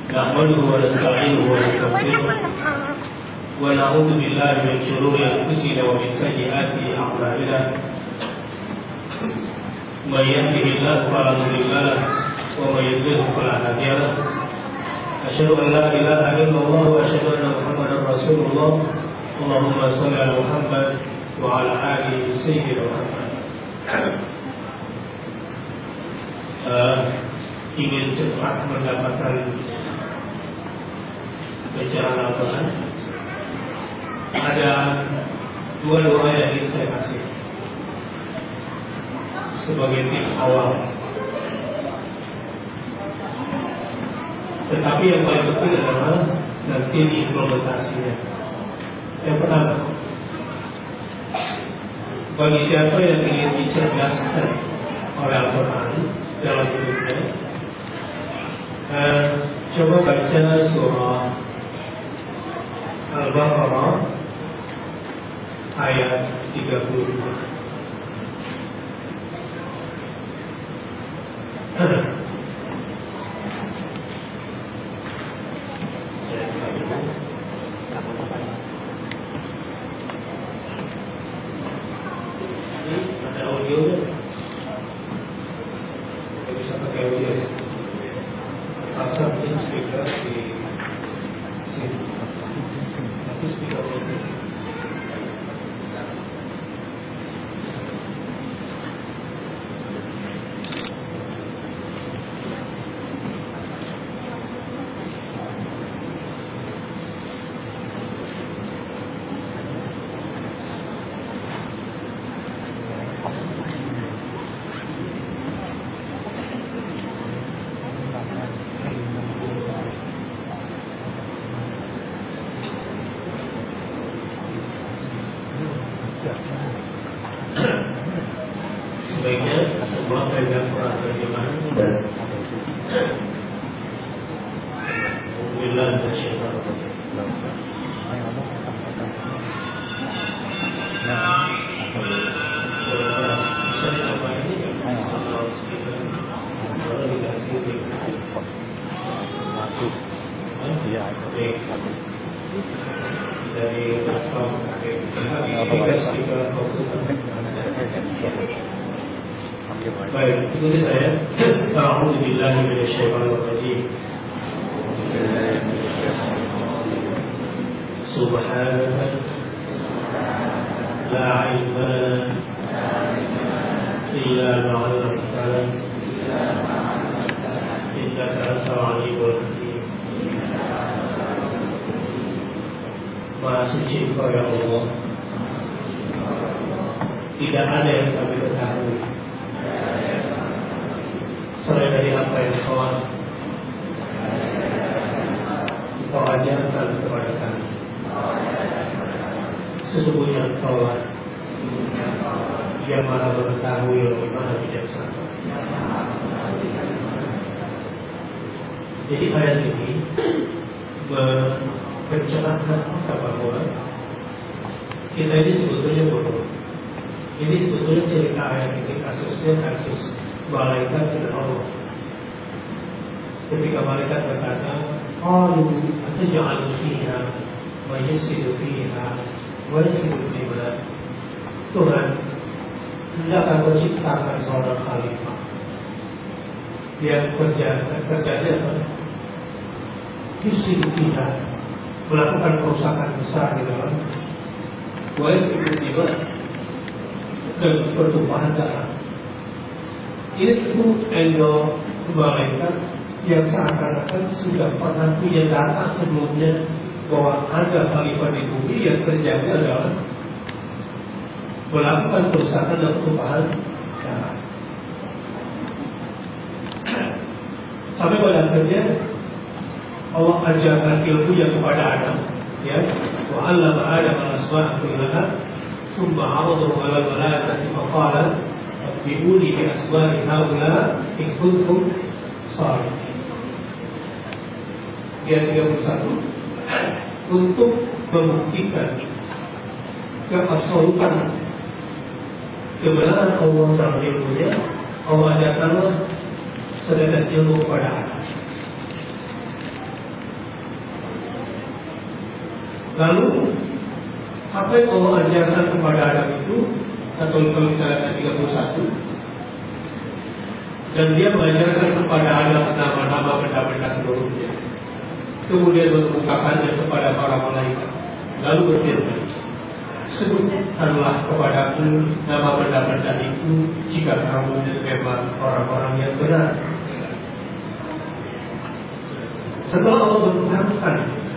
نحمده ونستعينه ونستغفره ونعوذ بالله من شرور أنفسنا ومن سيئات أعمالنا من يهده الله فلا مضل له ومن يضلل فلا هادي له أشهد أن لا إله إلا الله وأشهد أن محمدا رسول الله اللهم صل على محمد وعلى آله سيدنا محمد. Ingin cepat mendapatkan bacaan Al-Quran, ada dua doa yang ingin saya kasih sebagai tips awal. Tetapi yang paling penting adalah nanti implementasinya. Yang pertama, bagi siapa yang ingin dicerdaskan oleh Al-Quran dalam hidupnya, coba baca surah Al-Baqarah ayat 32. Ada audionya? Kita bisa pakai audio ya? Pasang ini speaker di sini. Tapi speaker ini sebaiknya semua pegang Quran terjemahan. Alhamdulillah bersyukur. Dari baik, ikuti saya. A'udzubillahi minasyaitonir rajim. Subhanaka la ilma illa ma 'allamtana innaka antal alimul hakim. Maha suci Engkau ya Allah, tidak ada yang kami ketahui selain dari apa yang Engkau ajarkan kepada kami. Sesungguhnya Engkau yang maha mengetahui lagi maha bijaksana. Jadi ayat ini mencerahkan kita bahwa kita ini sebetulnya bodoh. Ini sebetulnya cerita ayat ini kasusnya kasus malaikat dan Allah. Ketika malaikat berkata, "Qalu ataj'alu fiha wa yufsidu fiha wa yasfiku ad-dima." Tuhan, hendakkah Kau ciptakan seorang khalifah yang kerjanya apa? Yufsidu fiha, melakukan kerusakan besar di dalam, wa yasfiku ad-dima, dan pertumpahan darah. Itu endo malaikat yang seakan-akan sudah pernah punya data sebelumnya bahwa ada khalifah di bumi yang terjadi adalah melakukan kerusakan dan pertumpahan darah. Sampai pada akhirnya Allah ajarkan ilmunya kepada Adam, ya, wa 'allama Adam al-asma'a kullaha thumma 'aradahu 'ala al-malaikati faqala bi'uni bi asma'i haula in kuntum shalihin. Ayat 31 untuk membuktikan keabsolutan kebenaran Allah dalam ilmunya, Allah ajarkanlah setetes ilmu kepada Adam. Lalu apa yang Allah ajarkan kepada Adam itu, atau kalau kita lihat 31, dan dia mengajarkan kepada Adam nama-nama benda-benda seluruhnya. Kemudian mengemukakannya kepada para malaikat. Lalu berfirman, sebutkanlah kepadaku nama benda-benda itu jika kamu memang orang-orang yang benar. Setelah Allah menetapkan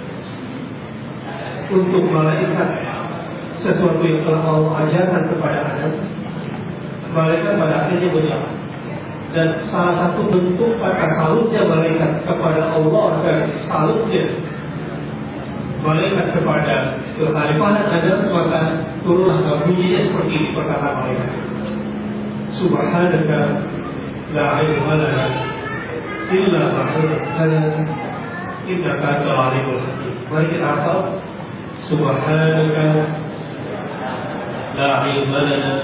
untuk malaikat sesuatu yang telah Allah ajarkan kepada Adam, malaikat pada akhirnya menjawab. Dan salah satu bentuk kata salutnya malaikat kepada Allah dan salutnya malaikat kepada kekhalifahan Adam, maka turunlah bunyinya seperti ini perkataan malaikat. Subhanaka la ilma lana illa ma 'allamtana innaka antal alimul hakim. Mari kita hafal. Subhanaka la ilma lana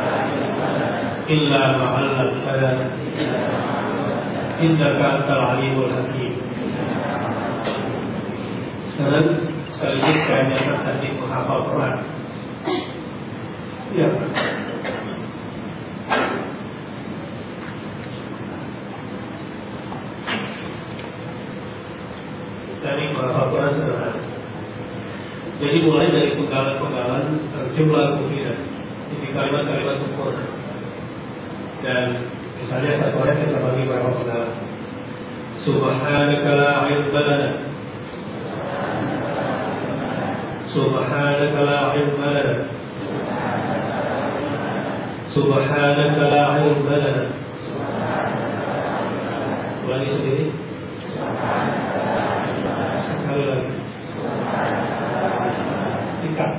illa ma 'allamtana innaka antal alimul hakim. Dan sekaligus saya nyatakan tadi menghafal Quran. Ya. Dari menghafal Quran sederhana. Jadi mulai dari penggalan-penggalan jumlah kemudian ini kalimat-kalimat sempurna. Dan misalnya satu ayat kita bagi beberapa penggalan. Subhanaka la ilma lana. Subhanaka la ilma lana. Subhanaka la ilma lana. Ulangi sendiri. Sekali lagi. Ikat.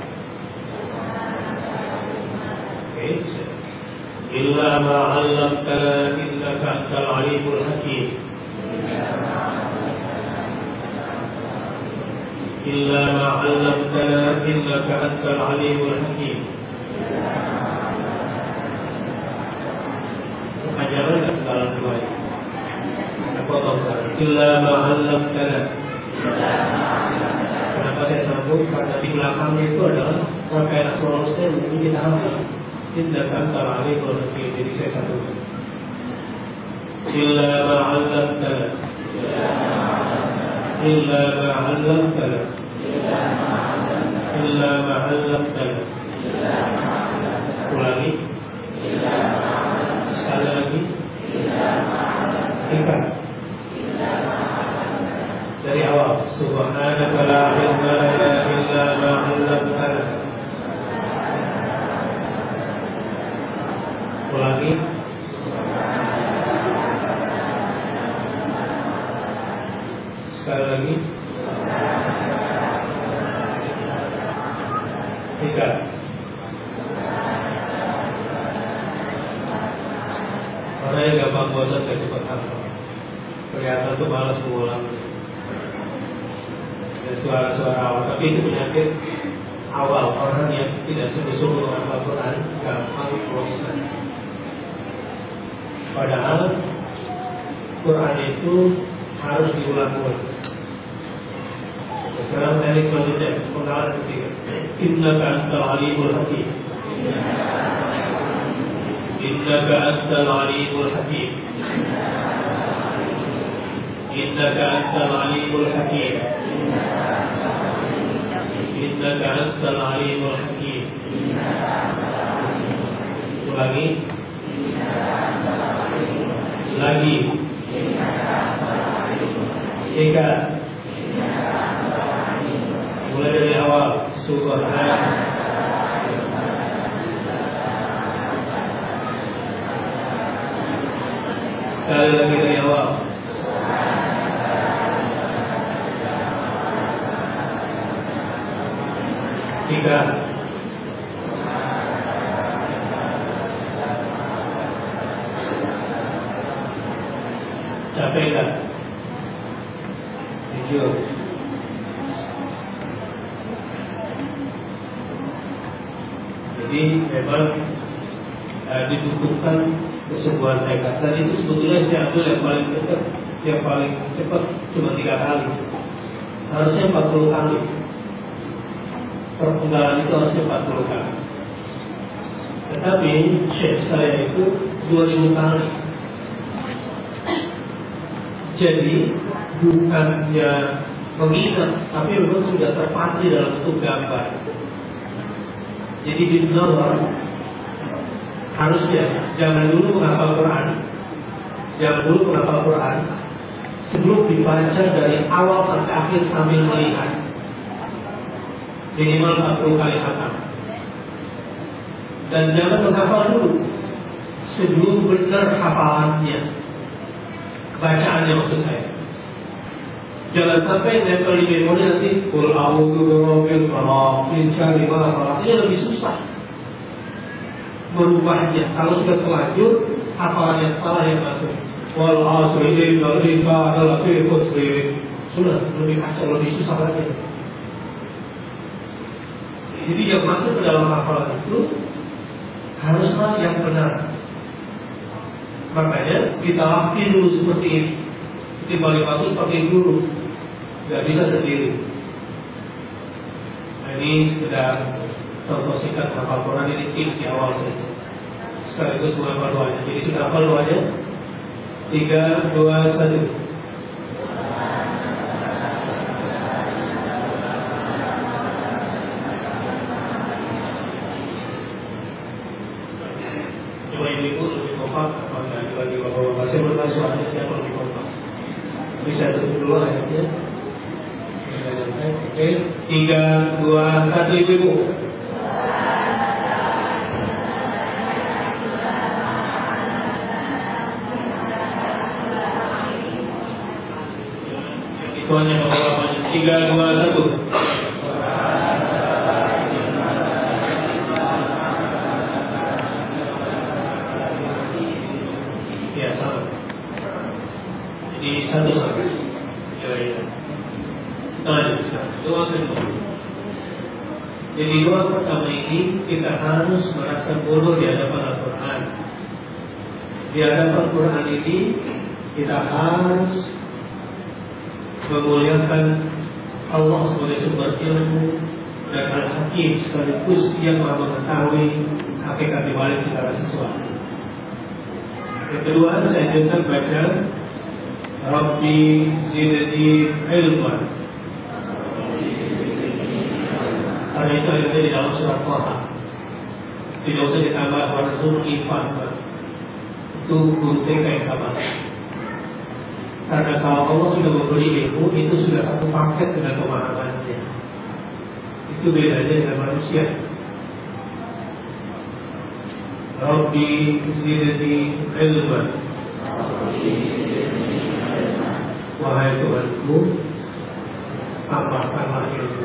Oke. Illa ma 'allamtana innaka antal alimul hakim. Illa ma 'allamtana innaka antal alimul hakim. Ajaran dan dalam dua ini. Apa tahu sekarang? Illa ma 'allamtana. Kenapa saya sambung? Karena di belakangnya itu adalah rangkaian asal-usulnya mungkin kita hafal. Innaka antal alimul hakim. Jadi saya sambungkan. Illa ma 'allamtana. Illa ma 'allamtana. Illa ma 'allamtana. Ulangi. Sekali lagi. Ikat. Dari awal. Subhanaka la ilma lana illa ma 'allamtana. Ulangi. Sekali lagi. Ikat. Orang yang gampang bosan dan cepat hafal. Kelihatan tuh malas mengulang. Dan suara-suara awal, tapi itu penyakit awal. Orang yang tidak sungguh-sungguh menghafal Quran gampang bosan. Padahal Quran itu harus diulang-ulang. Sekarang dari selanjutnya penggalan ketiga. Innaka antal alimul hakim. Innaka antal alimul hakim. Innaka antal alimul hakim. Innaka antal alimul hakim. Ulangi. Lagi. Tiga. Mulai dari awal. Subhanallah. Sekali lagi dari awal. Tiga. Capek tak? Tujuh. Jadi memang dibutuhkan kesebuah tekad. Dan itu sebetulnya saya ambil yang paling dekat, yang paling cepat cuma 3 kali. Harusnya 40 kali. perpenggalan itu harusnya 40 kali. Tetapi Syekh saya itu 2000 kali. Jadi bukannya mengingat, tapi memang sudah terpatri dalam bentuk gambar. Jadi di luar harusnya jangan dulu menghafal Quran, sebelum dibaca dari awal sampai akhir sambil melihat, minimal 40 kali khatam. Dan jangan menghafal dulu sebelum benar hafalannya, bacaannya maksud saya. Jangan sampai nempel di memori nanti qul a'udzu birabbil falaq min syarri ma khalaq. Ini lebih susah merubahnya. Kalau sudah terlanjur hafalan yang salah yang masuk. Wal 'asri innal insana lafi khusr. Sudah lebih kacau, lebih susah lagi. Jadi yang masuk ke dalam hafalan itu haruslah yang benar. Makanya kita latih dulu seperti ini. Jadi paling bagus pakai guru, nggak bisa sendiri. Nah, ini sekedar contoh singkat hafal Quran, ini tips di awal saja. Sekaligus menghafal doanya. Jadi kita hafal doanya 3, 2, 1. Saya bertanya soalnya siapa lebih kompak. Bisa tutup dulu ayatnya. Oke, 3, 2, 1 ibu. Itu hanya beberapa. 3, 2, 1. Satu-satu. Doa kedua. Jadi doa pertama ini kita harus merasa bodoh di hadapan Al-Quran. Di hadapan Quran ini kita harus memuliakan Allah sebagai sumber ilmu dan Al-Hakim sekaligus yang maha mengetahui hakikat di balik segala sesuatu. Yang kedua, saya akan baca Rabbi zidni ilman. Karena itu ada di dalam surat Taha. Tidak usah ditambah warsul ifan. Itu gunting kayak kapan. Karena kalau Allah sudah memberi ilmu, itu sudah satu paket dengan pemahamannya. Itu bedanya dengan manusia. Rabbi zidni ilman. Wahai Tuhanku, tambahkanlah ilmu.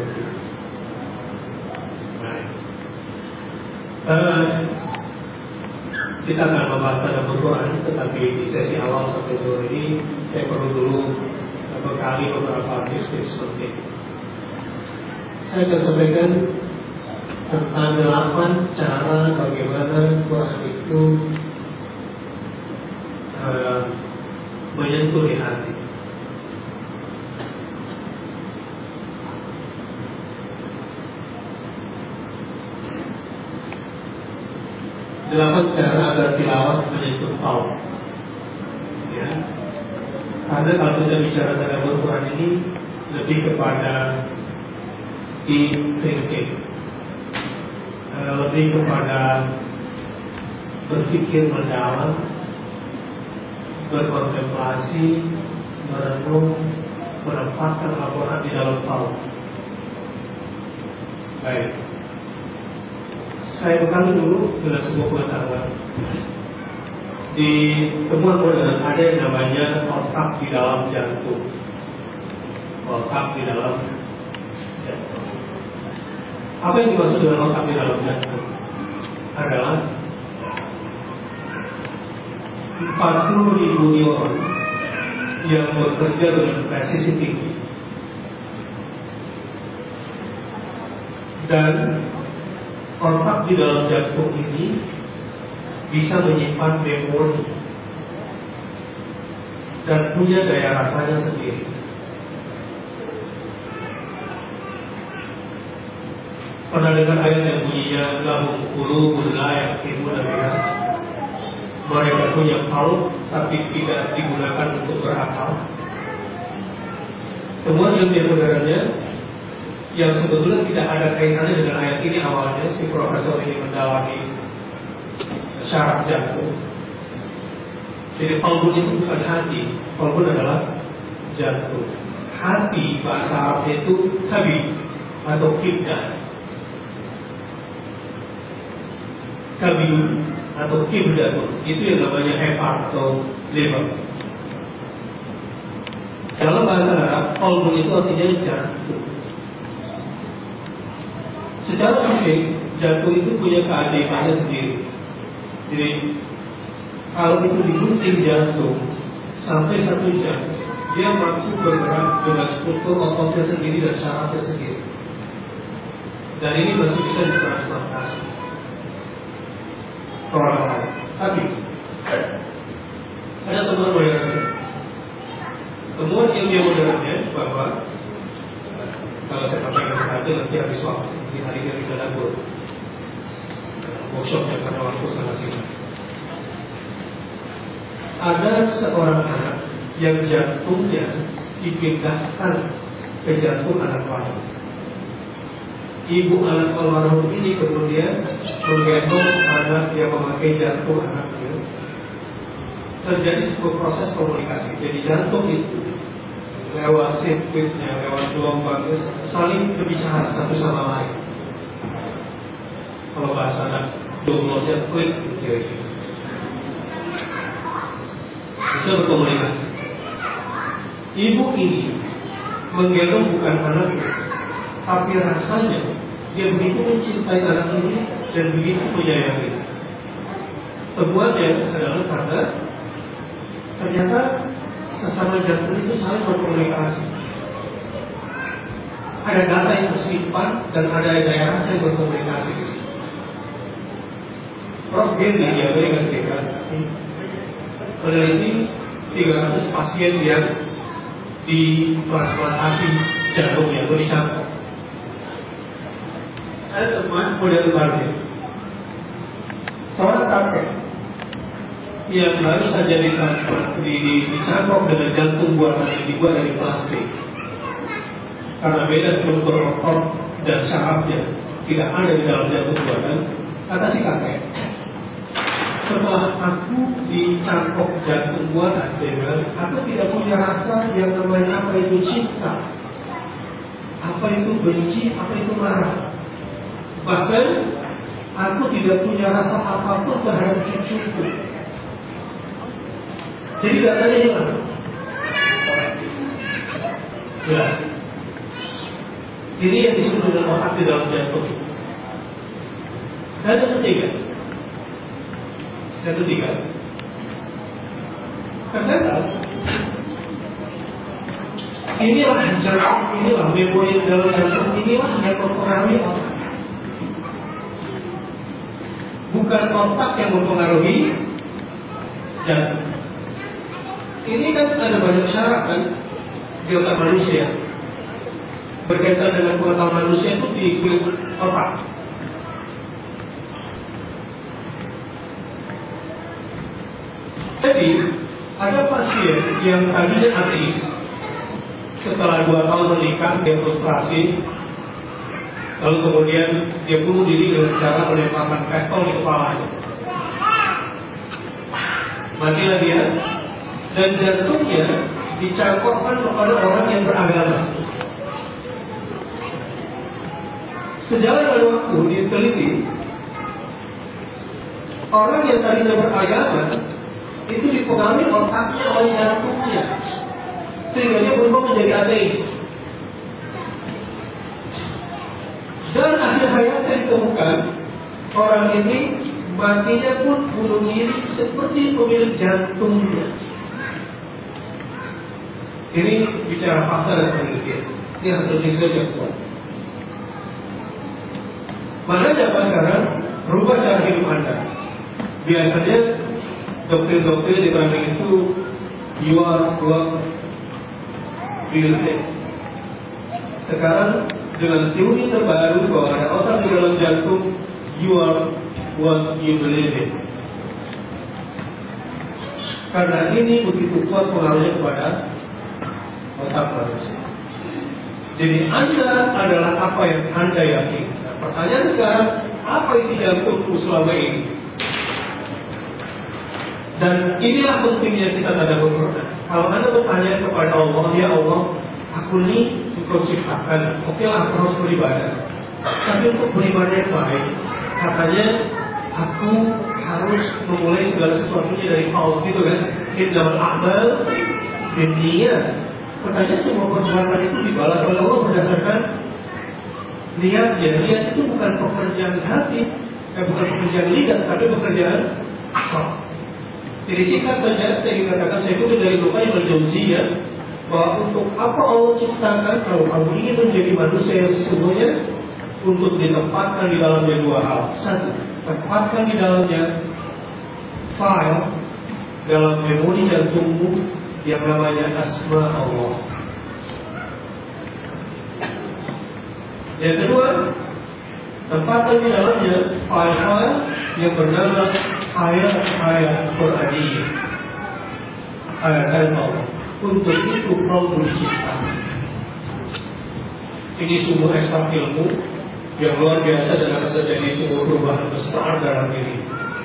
Kita akan membahas dalam Al-Quran, tetapi di sesi awal sampai sore ini saya perlu dulu bekali beberapa tips seperti ini. Saya akan sampaikan tentang 8 cara bagaimana Quran itu menyentuh di hati. Delapan cara agar tilawat menyentuh kaum. Ya. Karena kalau kita bicara tentang Al-Quran ini lebih kepada deep thinking, lebih kepada berpikir mendalam, berkontemplasi, merenung, menempatkan Al-Quran di dalam kaum. Baik. Saya bekali dulu dengan sebuah pengetahuan. Di temuan modern ada yang namanya otak di dalam jantung. Otak di dalam jantung. Apa yang dimaksud dengan otak di dalam jantung? Adalah 40.000 neuron yang bekerja dengan presisi tinggi. Dan otak di dalam jantung ini bisa menyimpan memori dan punya daya rasanya sendiri. 40.000 Pernah dengar ayat yang bunyinya lahum qulubun la yaqiluna biha? Mereka punya qalb tapi tidak digunakan untuk berakal. Temuan ilmiah modernnya yang sebetulnya tidak ada kaitannya dengan ayat ini awalnya, si profesor ini mendalami syaraf jantung. Jadi qalbun itu bukan hati, qalbun adalah jantung. Hati bahasa Arabnya itu tabi atau kibdah. Kabiyun atau kibdah itu yang namanya hepar atau liver. Dalam bahasa Arab, qalbun itu artinya jantung. Secara fisik, jantung itu punya keajaibannya sendiri. Jadi, kalau itu digunting jantung sampai 1 jam, dia mampu bergerak dengan struktur ototnya sendiri dan syarafnya sendiri. Dan ini masih bisa ditransplantasi ke orang lain. Tapi ada temuan modernnya. Temuan ilmiah modernnya bahwa kalau saya sampaikan satu nanti habis waktu di hari ini kita labur workshopnya karena waktu sangat singkat. Ada seorang anak yang jantungnya dipindahkan ke jantung anak lain. Ibu anak almarhum ini kemudian menggendong anak yang memakai jantung anaknya. Terjadi sebuah proses komunikasi. Jadi jantung itu lewat sirkuitnya, lewat gelombangnya saling berbicara satu sama lain. Kalau bahasa anak downloadnya klik gitu. Bisa berkomunikasi. Ibu ini menggendong bukan anaknya, tapi rasanya dia begitu mencintai anak ini dan begitu menyayangi. Temuannya adalah karena ternyata sesama jantung itu saling berkomunikasi. Ada data yang tersimpan dan ada daerah yang berkomunikasi di situ. Prof. Gendhi di Amerika Serikat meneliti 300 pasien yang ditransplantasi jantungnya atau dicangkok. Ada teman model baru, seorang kakek yang baru saja dicangkok dengan jantung buatan yang dibuat dari plastik. Karena beda struktur otot dan syarafnya tidak ada di dalam jantung buatan. Kata si kakek, setelah aku dicangkok jantung buatan, dia bilang, aku tidak punya rasa yang namanya apa itu cinta, apa itu benci, apa itu marah. Bahkan aku tidak punya rasa apapun terhadap cucuku. Jadi datanya hilang. Jelas. Ini yang disebut dengan otak di dalam jantung. Dan yang ketiga, ternyata inilah jantung, inilah memori dalam jantung, inilah yang mempengaruhi otak. Bukan otak yang mempengaruhi jantung. Ini kan ada banyak syarat kan di otak manusia. Berkaitan dengan pengetahuan manusia itu di kulit otak. Jadi ada pasien yang tadinya ateis, setelah 2 tahun menikah dia frustrasi, lalu kemudian dia bunuh diri dengan cara melemparkan pistol di kepalanya. Matilah dia. Dan jantungnya dicangkokkan kepada orang yang beragama. Sejalan dengan waktu diteliti, orang yang tadinya beragama itu dipengaruhi otaknya oleh jantungnya, sehingga dia berubah menjadi ateis. Dan akhir hayatnya ditemukan orang ini matinya pun bunuh diri seperti pemilik jantungnya. Ini bicara fakta dan penelitian. Ini hasil riset yang kuat. Mana coba sekarang rubah cara hidup Anda. Biasanya doktrin-doktrin di belakang itu jual real estate. Sekarang dengan teori terbaru bahwa ada otak di dalam jantung, you are what you believe in. Karena ini begitu kuat pengaruhnya kepada otak manusia. Jadi Anda adalah apa yang Anda yakini. Nah, pertanyaan sekarang, apa isi jantungku selama ini? Dan inilah pentingnya kita tadabbur Quran. Kalau Anda bertanya kepada Allah, ya Allah, aku ini Engkau ciptakan, oke lah aku harus beribadah. Tapi untuk beribadah yang baik, katanya aku harus memulai segala sesuatunya dari awal, gitu kan? Innamal a'mal binniyat. Pertanyaan semua perbuatan itu dibalas oleh Allah berdasarkan niatnya. Niat itu bukan pekerjaan hati, bukan pekerjaan lidah, tapi pekerjaan akal. Jadi singkat saja, saya ingin katakan, saya kutip dari Luqman al-Jauziyah, bahwa untuk apa Allah ciptakan, kalau kamu ingin menjadi manusia yang sesungguhnya, untuk ditempatkan di dalamnya dua hal. Satu, tempatkan di dalamnya file dalam memori jantungmu yang namanya asma Allah. Yang kedua, tempatkan di dalamnya file-file yang bernama ayat-ayat Qur'aniyah, ayat-ayat Allah. Untuk itu kau bercipta. Ini sumber ekstrak ilmu yang luar biasa dan akan terjadi sumber perubahan besar dalam diri.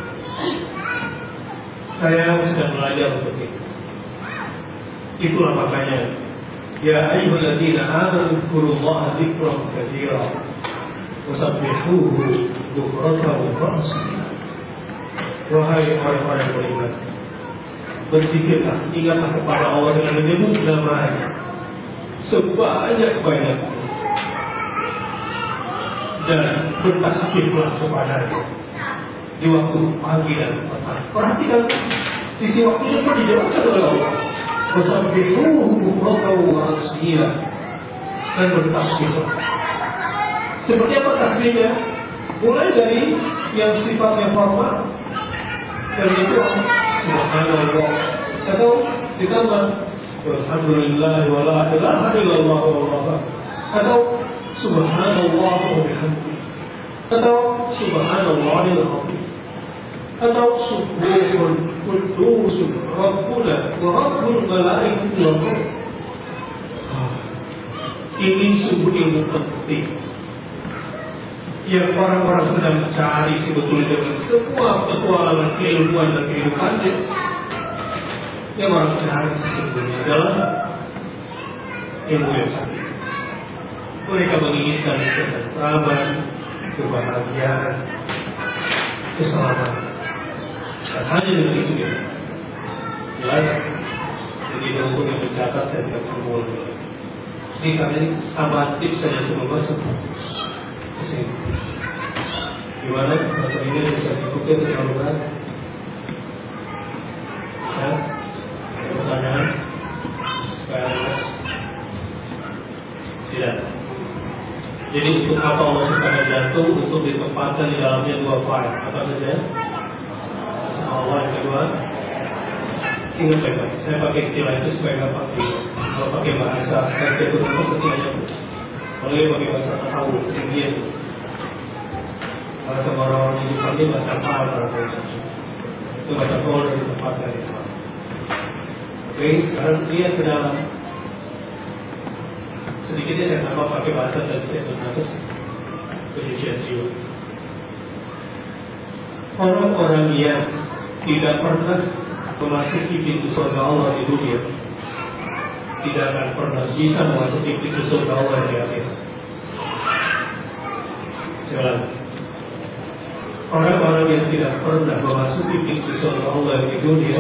Saya sedang belajar untuk itu. Itulah makanya, ya ayyuhalladzina amanu dzkurullaha dzikran katsiran wasabbihuhu bukratan wa asila. Wahai orang-orang yang beriman, berzikirlah, ingatlah kepada Allah dengan menyebut nama-Nya sebanyak-banyaknya dan bertasbihlah kepada-Nya di waktu pagi dan petang. Perhatikan sisi waktunya pun dijelaskan oleh Allah. Wasabbihuhu bukratan wa asila, dan bertasbihlah. Seperti apa tasbihnya? Mulai dari yang sifatnya formal, dan itu Subhanallah, atau ditambah Alhamdulillah wa la ilaha illallah wallahu, atau Subhanallah wa bihamdihi, atau Subhanallahil azim, atau Subuhun Qudusun Rabbuna wa Rabbul malaikati wa ruh. Ini sungguh ilmu penting yang orang-orang sedang cari sebetulnya dengan semua petualangan keilmuan dan kehidupannya. Yang orang cari sesungguhnya adalah ilmu yang sakit. Mereka menginginkan ketentraman, kebahagiaan, keselamatan. Dan hanya dengan itu ya. Jelas. Jadi untuk yang mencatat saya tidak perlu. Ini kami tambahan tips saja coba kesini. Gimana? Atau ini bisa dibuka terlalu ya? Pertanyaan? Tidak. Jadi untuk apa Allah ciptakan jantung? Untuk ditempatkan di dalamnya dua file. Apa saja? Allah yang kedua. Ingat baik-baik. Saya pakai istilah itu supaya gampang. Kalau pakai bahasa saya itu ketiganya. Kalau dia pakai bahasa tasawuf, ketinggian. Bahasa orang-orang di Jepang ini bahasa apa? Itu bahasa Korea di tempat dari Islam. Oke, sekarang lihat ke dalam. Sedikitnya saya tambah pakai bahasa terus pencucian jiwa. Orang-orang yang tidak pernah memasuki pintu surga Allah di dunia tidak akan pernah bisa memasuki pintu surga Allah di akhirat. Sekali, orang-orang yang tidak pernah memasuki pintu surga Allah di dunia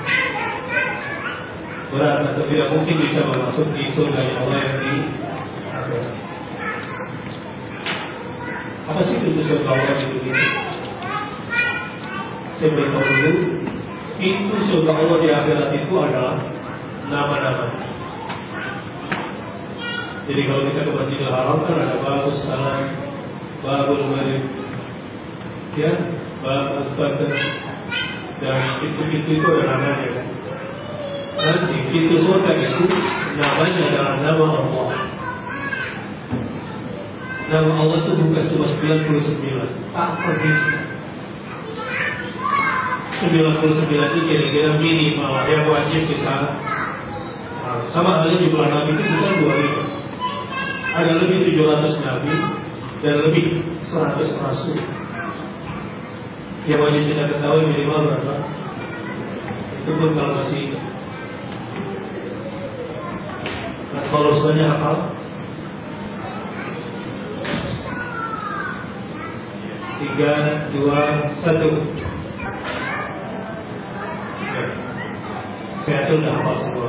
berat atau tidak mungkin bisa memasuki surga Allah yang di akhirat. Apa sih pintu surga Allah di dunia? Saya beritahu dulu, pintu surga Allah di akhirat itu adalah nama-nama. Jadi kalau kita ke Masjidil Haram kan ada Babus Salam, Babul Malik, ya, Babul Badr, dan pintu-pintu itu ada namanya kan. Dan di pintu surga itu namanya adalah nama Allah. Nama Allah itu bukan cuma 99, tak persis. 99 itu kira-kira minimal yang wajib kita. Sama halnya jumlah nabi itu bukan 25. Ada lebih 700 nabi dan lebih 100 rasul. Yang wajib kita ketahui minimal berapa? Itu pun kalau masih ingat. Nah, kalau sebenarnya hafal 3, 2, 1. Saya itu sudah hafal semua.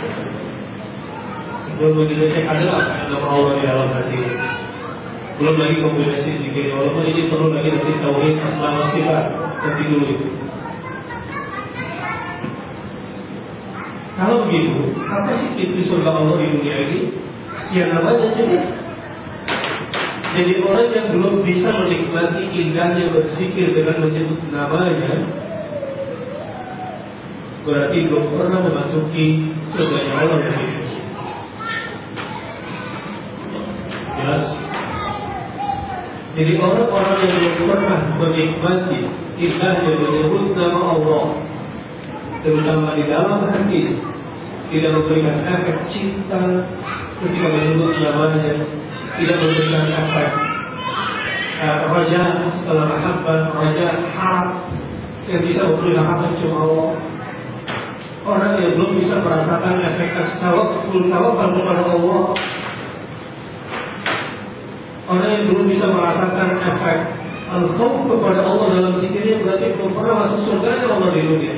Sebelum begitu cek adalah nama Allah di dalam hati. Belum lagi kombinasi zikir. Walaupun ini perlu lagi nanti tauhid asma sifat nanti dulu itu. Kalau begitu, apa sih pintu surga Allah di dunia ini? Yang namanya jadi orang yang belum bisa menikmati indahnya berzikir dengan menyebut namanya, berarti belum pernah memasuki surganya Allah yang itu. Jelas? Jadi orang-orang yang belum pernah menikmati indahnya menyebut nama Allah, terutama di dalam hati, tidak memberikan efek cinta ketika menyebut namanya, tidak memberikan efek raja setelah mahabbah, raja harap yang bisa memberi harapan cuma Allah. Orang yang belum bisa merasakan efek tawakal kepada Allah, orang yang belum bisa merasakan efek al-khawf kepada Allah dalam zikirnya, berarti belum pernah masuk surga Allah di dunia.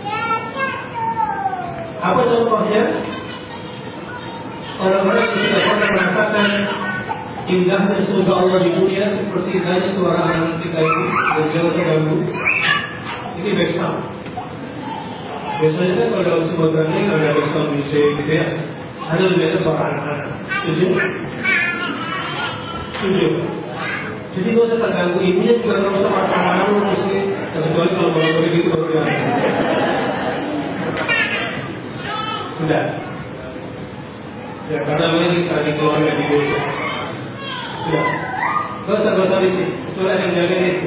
Apa contohnya? Orang-orang yang tidak pernah merasakan indahnya surga Allah di dunia seperti tadi suara anak kita ini berjalan terganggu. Ini backsound. Biasanya kan kalau dalam sebuah branding ada backsound musik gitu ya, ada lebih ada suara anak-anak. Setuju? Setuju. Jadi kalau saya terganggu ibunya juga nggak usah marah-marah musik, kecuali kalau boleh gitu baru ya. Sudah. Ya karena ini tadi keluarga di desa. Sudah. Gak usah di sini. Itulah yang jaga itu.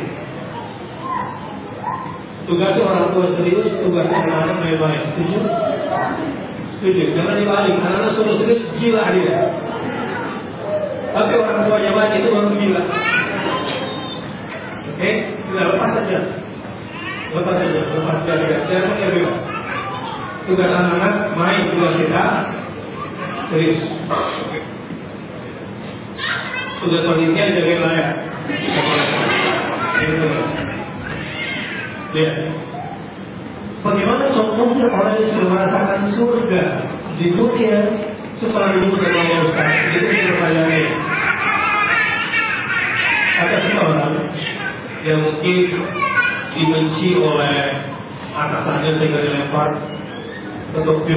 Tugasnya orang tua serius, tugasnya anak-anak main-main. Setuju? Setuju. Jangan dibalik. Anak-anak suruh serius, gila dia. Tapi orang tua zaman itu baru gila. Oke? Sudah, lepas saja. Lepas saja. Lepas saja. Jangan bebas. Tugas anak-anak main, tugas kita serius. Tugas panitia jaga layak. Lihat, bagaimana contohnya orang yang sudah merasakan surga di dunia setelah ini mengenal Ustaz. Itu pertanyaannya. Ada seorang yang mungkin dibenci oleh atasannya sehingga dilempar ke Tokyo,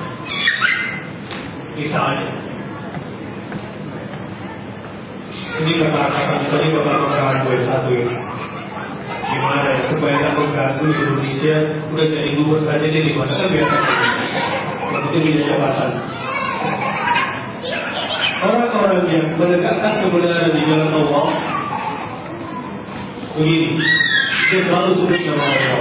misalnya. Ini kata-kata tadi bakal gue satu ini. Gimana ya supaya tak mengganggu di Indonesia, udah jadi gubernur saja dia di mana kan biasa. Maksudnya tidak jabatan. Orang-orang yang menegakkan kebenaran di jalan Allah begini, dia selalu sebut nama Allah.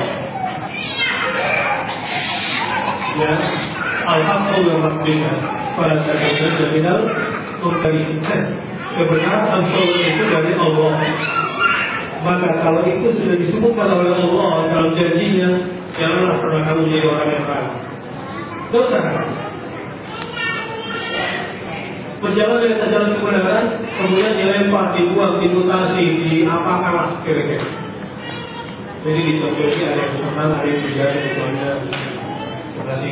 Ya, alhamdulillah rabbika pada saat itu final memberikan kebenaran absolut itu dari Allah. Maka kalau itu sudah disebutkan oleh Allah dalam janjinya, janganlah pernah kamu menjadi orang yang ragu. Dosa. Berjalan dengan jalan kebenaran, kemudian dilempar, dibuang, dimutasi, diapakan kira-kira. Jadi di Tokyo ini ada yang senang, ada yang tidak, misalnya. Terima kasih.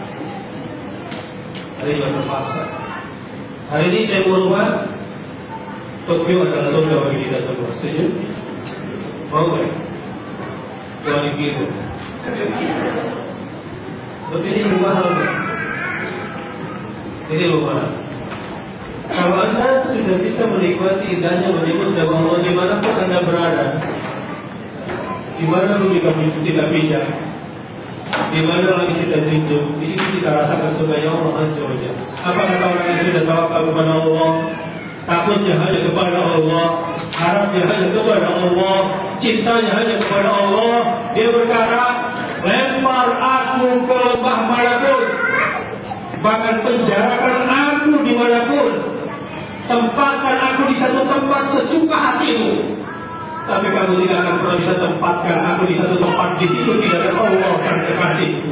Ada yang terpaksa. Hari ini saya merubah Tokyo adalah surga bagi kita semua. Setuju? Mau nggak? Jangan gitu. Tapi ini rumah apa? Ini rumah. Kalau Anda sudah bisa menikmati indahnya menyebut nama Allah dimanapun Anda berada, di mana pun kita tidak pinjam, di mana lagi kita junjung, di sini kita rasakan surganya Allah Azza wa Jalla. Apa kata orang yang sudah tawakal kepada Allah, takutnya hanya kepada Allah, harapnya hanya kepada Allah, cintanya hanya kepada Allah. Dia berkata, lempar aku ke lembah manapun, bahkan penjarakan aku dimanapun, tempatkan aku di satu tempat sesuka hatimu, tapi kamu tidak akan pernah bisa tempatkan aku di satu tempat di situ tidak ada Allah dan kekasihku.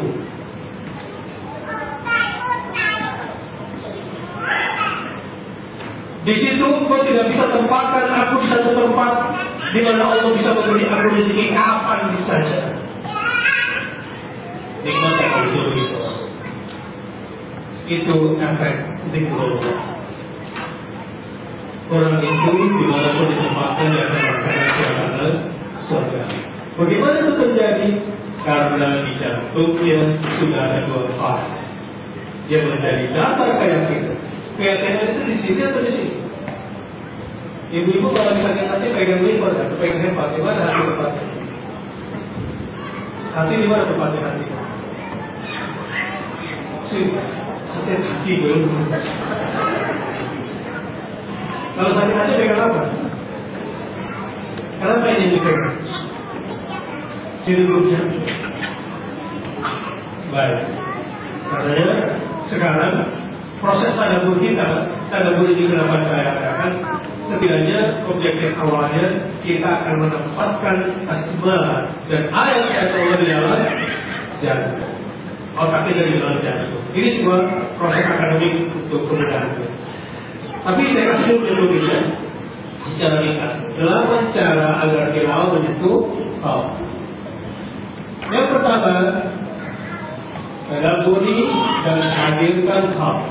Di situ kau tidak bisa tempatkan aku di satu tempat di mana Allah bisa memberi aku rezeki kapan saja. Nikmat yang Allah itu. Itu efek zikrullah. Orang itu dimanapun ditempatkan dia akan merasakan suasana surga. Bagaimana itu terjadi? Karena di jantungnya sudah ada dua file yang menjadi dasar keyakinan. Keyakinan itu di sini atau di sini? Ibu-ibu kalau sakit hati pegang liver atau pegang hebat, di mana hati tempatnya? Hati di mana tempatnya hati? Setiap hati belum. Kalau sakit hati pegang apa? Kenapa ini dipegang? Hidupnya. Baik. Karena sekarang proses tadabbur kita, tadabbur ini kenapa saya katakan, setidaknya objektif awalnya kita akan menempatkan asma dan ayat-ayat Allah di dalam jantung. Otak kita di dalam jantung. Ini sebuah proses akademik untuk kemudahan. Tapi saya kasih dulu ya, secara ringkas 8 cara agar kita menyentuh Allah. Yang pertama, tadabburi dan hadirkan hal.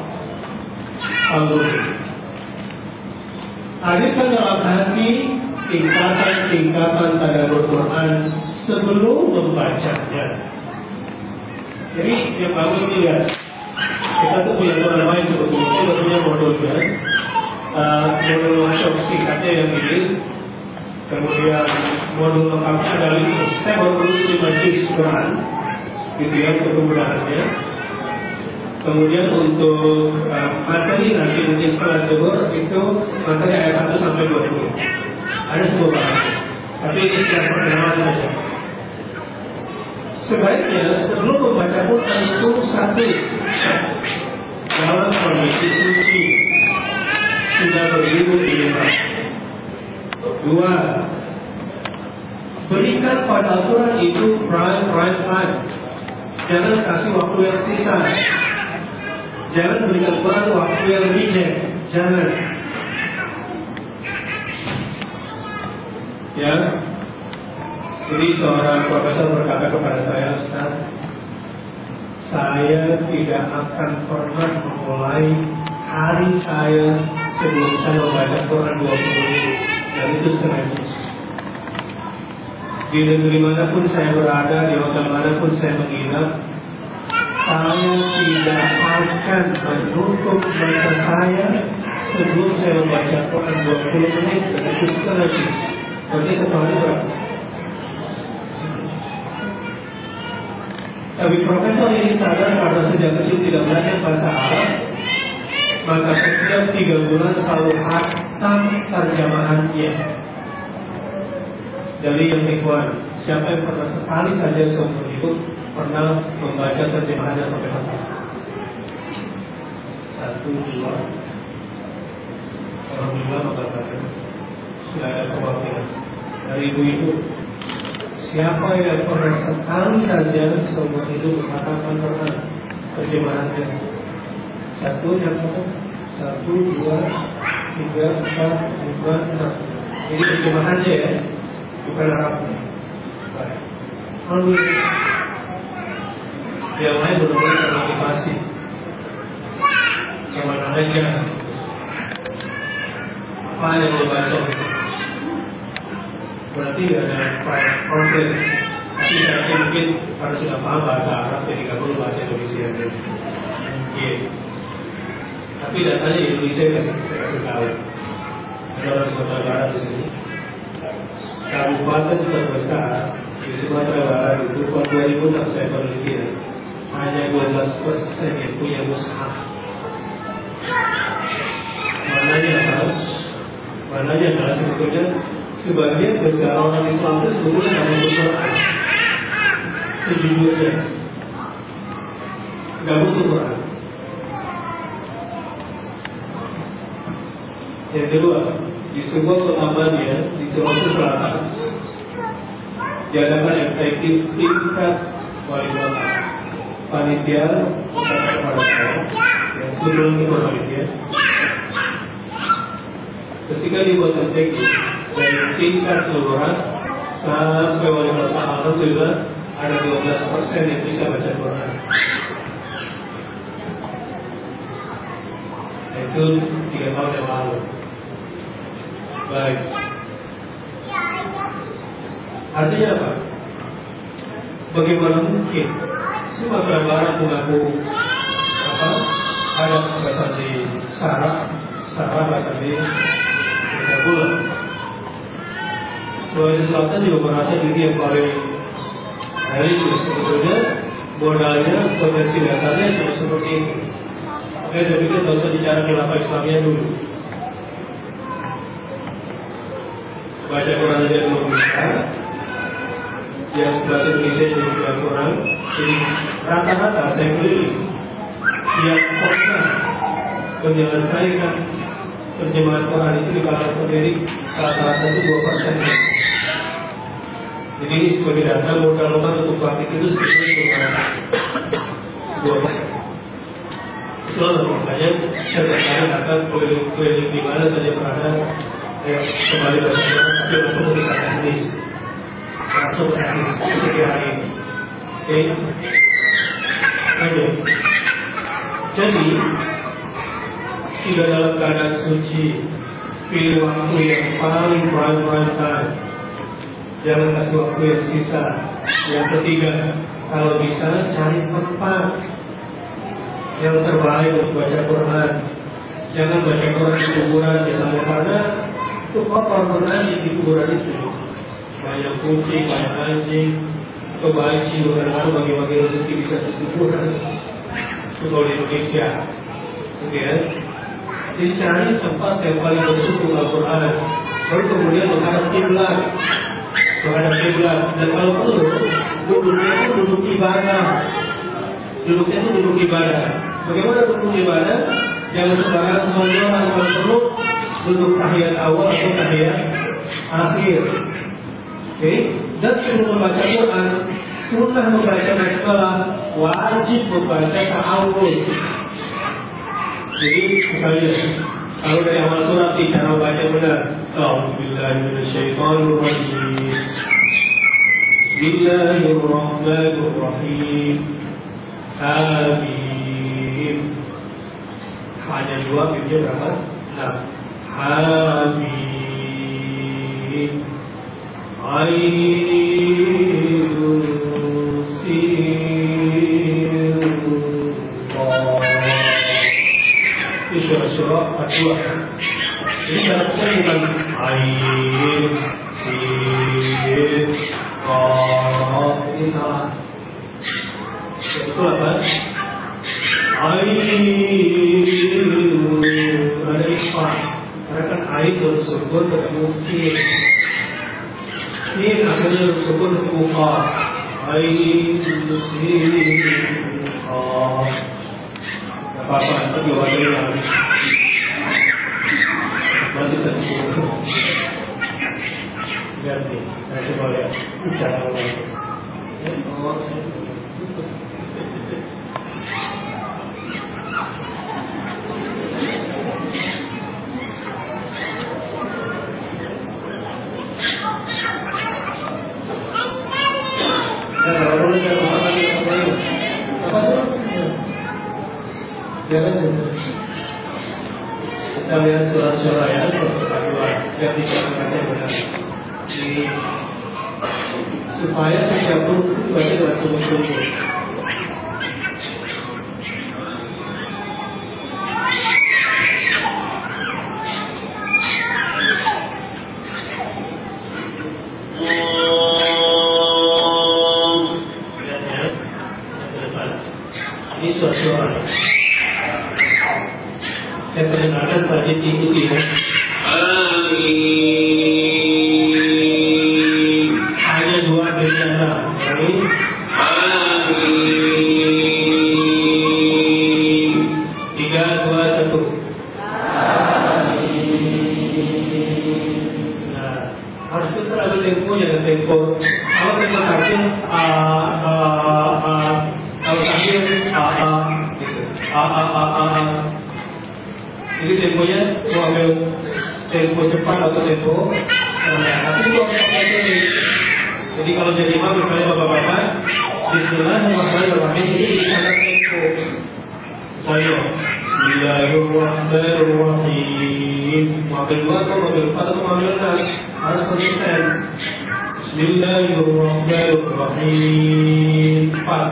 Hadirkan dalam hati tingkatan-tingkatan tadabbur Quran sebelum membacanya. Jadi yang bagus dilihat, kita tuh punya Quran lain sebetulnya, kita punya modulnya, modul workshop singkatnya yang ini, kemudian modul lengkapnya ada 5. Saya baru tulis 5 juz Quran, gitu ya, untuk kemudahannya. Kemudian untuk materi nanti mungkin setelah zuhur itu materi ayat 1 sampai 20. Ada sebuah bahasa. Tapi ini secara perkenalan saja. Sebaiknya sebelum membaca Quran itu 1, dalam kondisi suci, sudah beribu di rumah. 2, berikan pada Al-Quran itu prime time. Jangan kasih waktu yang sisa. Jangan berikan Quran waktu yang reject. Jangan. Ya. Jadi seorang profesor berkata kepada saya, Ustaz, saya tidak akan pernah memulai hari saya sebelum saya membaca Quran 20 menit. Dan itu setengah juz. Di negeri manapun saya berada, di hotel manapun saya menginap, saya tidak akan menutup mata saya sebelum saya membaca Quran 20 menit. Dan itu setengah juz. Berarti satu hari berapa? Tapi profesor ini sadar karena sejak kecil tidak belajar bahasa Arab, maka setiap 3 bulan selalu khatam terjemahannya. Dari yang ikhwan, siapa yang pernah sekali saja seumur hidup pernah membaca terjemahannya sampai khatam? 1, 2. Alhamdulillah mengatakan sudah ada perwakilan dari ibu-ibu. Siapa yang pernah sekali saja seumur hidup mengatakan Quran terjemahannya? 1, yang mana? 1, 2, 3, 4, 5, 6. Ini terjemahannya ya, bukan Arabnya. Baik. Alhamdulillah. Yang lain benar-benar termotivasi. Yang mana aja? Apa yang dibaca? Berarti ada konflik. Tapi saya mungkin karena sudah paham bahasa Arab, jadi nggak perlu bahasa Indonesia. Mungkin. Tapi datanya Indonesia saya kasih tahu. Ada orang Sumatera Barat di sini. Kabupaten terbesar di Sumatera Barat itu tahun 2006 saya penelitian hanya 12% yang punya mushaf. Maknanya apa? sederhananya adalah sebetulnya sebagian besar orang Islam itu sebetulnya tidak butuh Quran. Sejujurnya nggak butuh Quran. Yang kedua, di sebuah pertamanya di Sulawesi Selatan diadakan MTQ tingkat wali kota. Panitia kepada saya yang sebelum itu panitia. Ketika dibuat MTQ dari tingkat kelurahan sampai wali kota, alhamdulillah ada 12% yang bisa baca Quran. Itu 3 tahun yang lalu. Baik. Artinya apa? Bagaimana mungkin Sumatera Barat mengaku ada bahasa di Sarah bahasa di Gula. Sulawesi Selatan juga merasa diri yang paling religius. Sebetulnya modalnya, potensi dasarnya cuma seperti itu. Saya pikir tidak usah bicara khilafah Islamiyah dulu. Baca Quran saja belum bisa. Yang bahasa Indonesia juga kurang. Jadi rata-rata saya keliling yang pernah menyelesaikan terjemahan Quran itu di kalangan pendiri rata-rata itu 2%. Jadi ini sebagai data modal untuk praktik itu sekitar 2%. Itulah makanya setiap kali akan keliling di mana saja berada kembali bersama tapi langsung ketika teknis seperti hari ini. Oke. Jadi tidak dalam keadaan suci, pilih waktu yang paling prime time. Jangan kasih waktu yang sisa. Yang ketiga, kalau bisa cari tempat yang terbaik untuk baca Quran. Jangan baca Quran di kuburan misalnya, karena itu kotor Quran di kuburan itu. Banyak kucing, banyak anjing, kebanci, kadang-kadang bagi-bagi rezeki bisa di kuburan. Itu kalau di Indonesia, oke ya. Jadi cari tempat yang paling bersyukur Al-Quran. Baru kemudian menghadap kiblat, dan kalau perlu duduknya itu duduk ibadah. Duduknya itu duduk ibadah. Bagaimana duduk ibadah? Jangan sembarangan semuanya, kalau perlu duduk tahiyat awal atau tahiyat akhir. Oke? Dan sebelum membaca Quran, sunnah membaca basmalah, wajib membaca ta'awudz. Jadi misalnya kalau dari awal surat cara baca benar, A'udzubillahi minasyaitonirrajim. Bismillahirrahmanirrahim. Hamim. Hanya 2 bibirnya berapa? Nah, Hamim. Ainun Sin. Itu surah-surah kedua. Ini syaratnya bukan Ain, Sin, Qaf. Ini salah. Itu apa? Ain. Ada ikhfah. Karena kan ain bersukun bertemu sin. Sin akhirnya bersukun bertemu qaf. Ain, sin, qaf. Apa-apa, itu jawabannya yang nanti saya sebutkan. Lihat nih, saya coba lihat cara lagi. Kita lihat surah-surah yang kedua yang dikatakan benar. Supaya setiap huruf itu baca dengan sungguh-sungguh. Ini surah-surah. Saya perkenalkan saja diikuti ya. Hanya dua biasa. Amin. Tiga, dua, satu. Nah, harus kita ada tempo, jangan tempo. Kalau tempo sakit, kalau sakit, gitu. Jadi temponya mau ambil tempo cepat atau tempo tapi itu ini. Jadi kalau jadi imam misalnya bapak-bapak Bismillahirrahmanirrahim ini ada tempo. Saya Bismillahirrahmanirrahim. Mengambil dua atau mengambil empat atau mengambil enam harus konsisten. Bismillahirrahmanirrahim. Empat.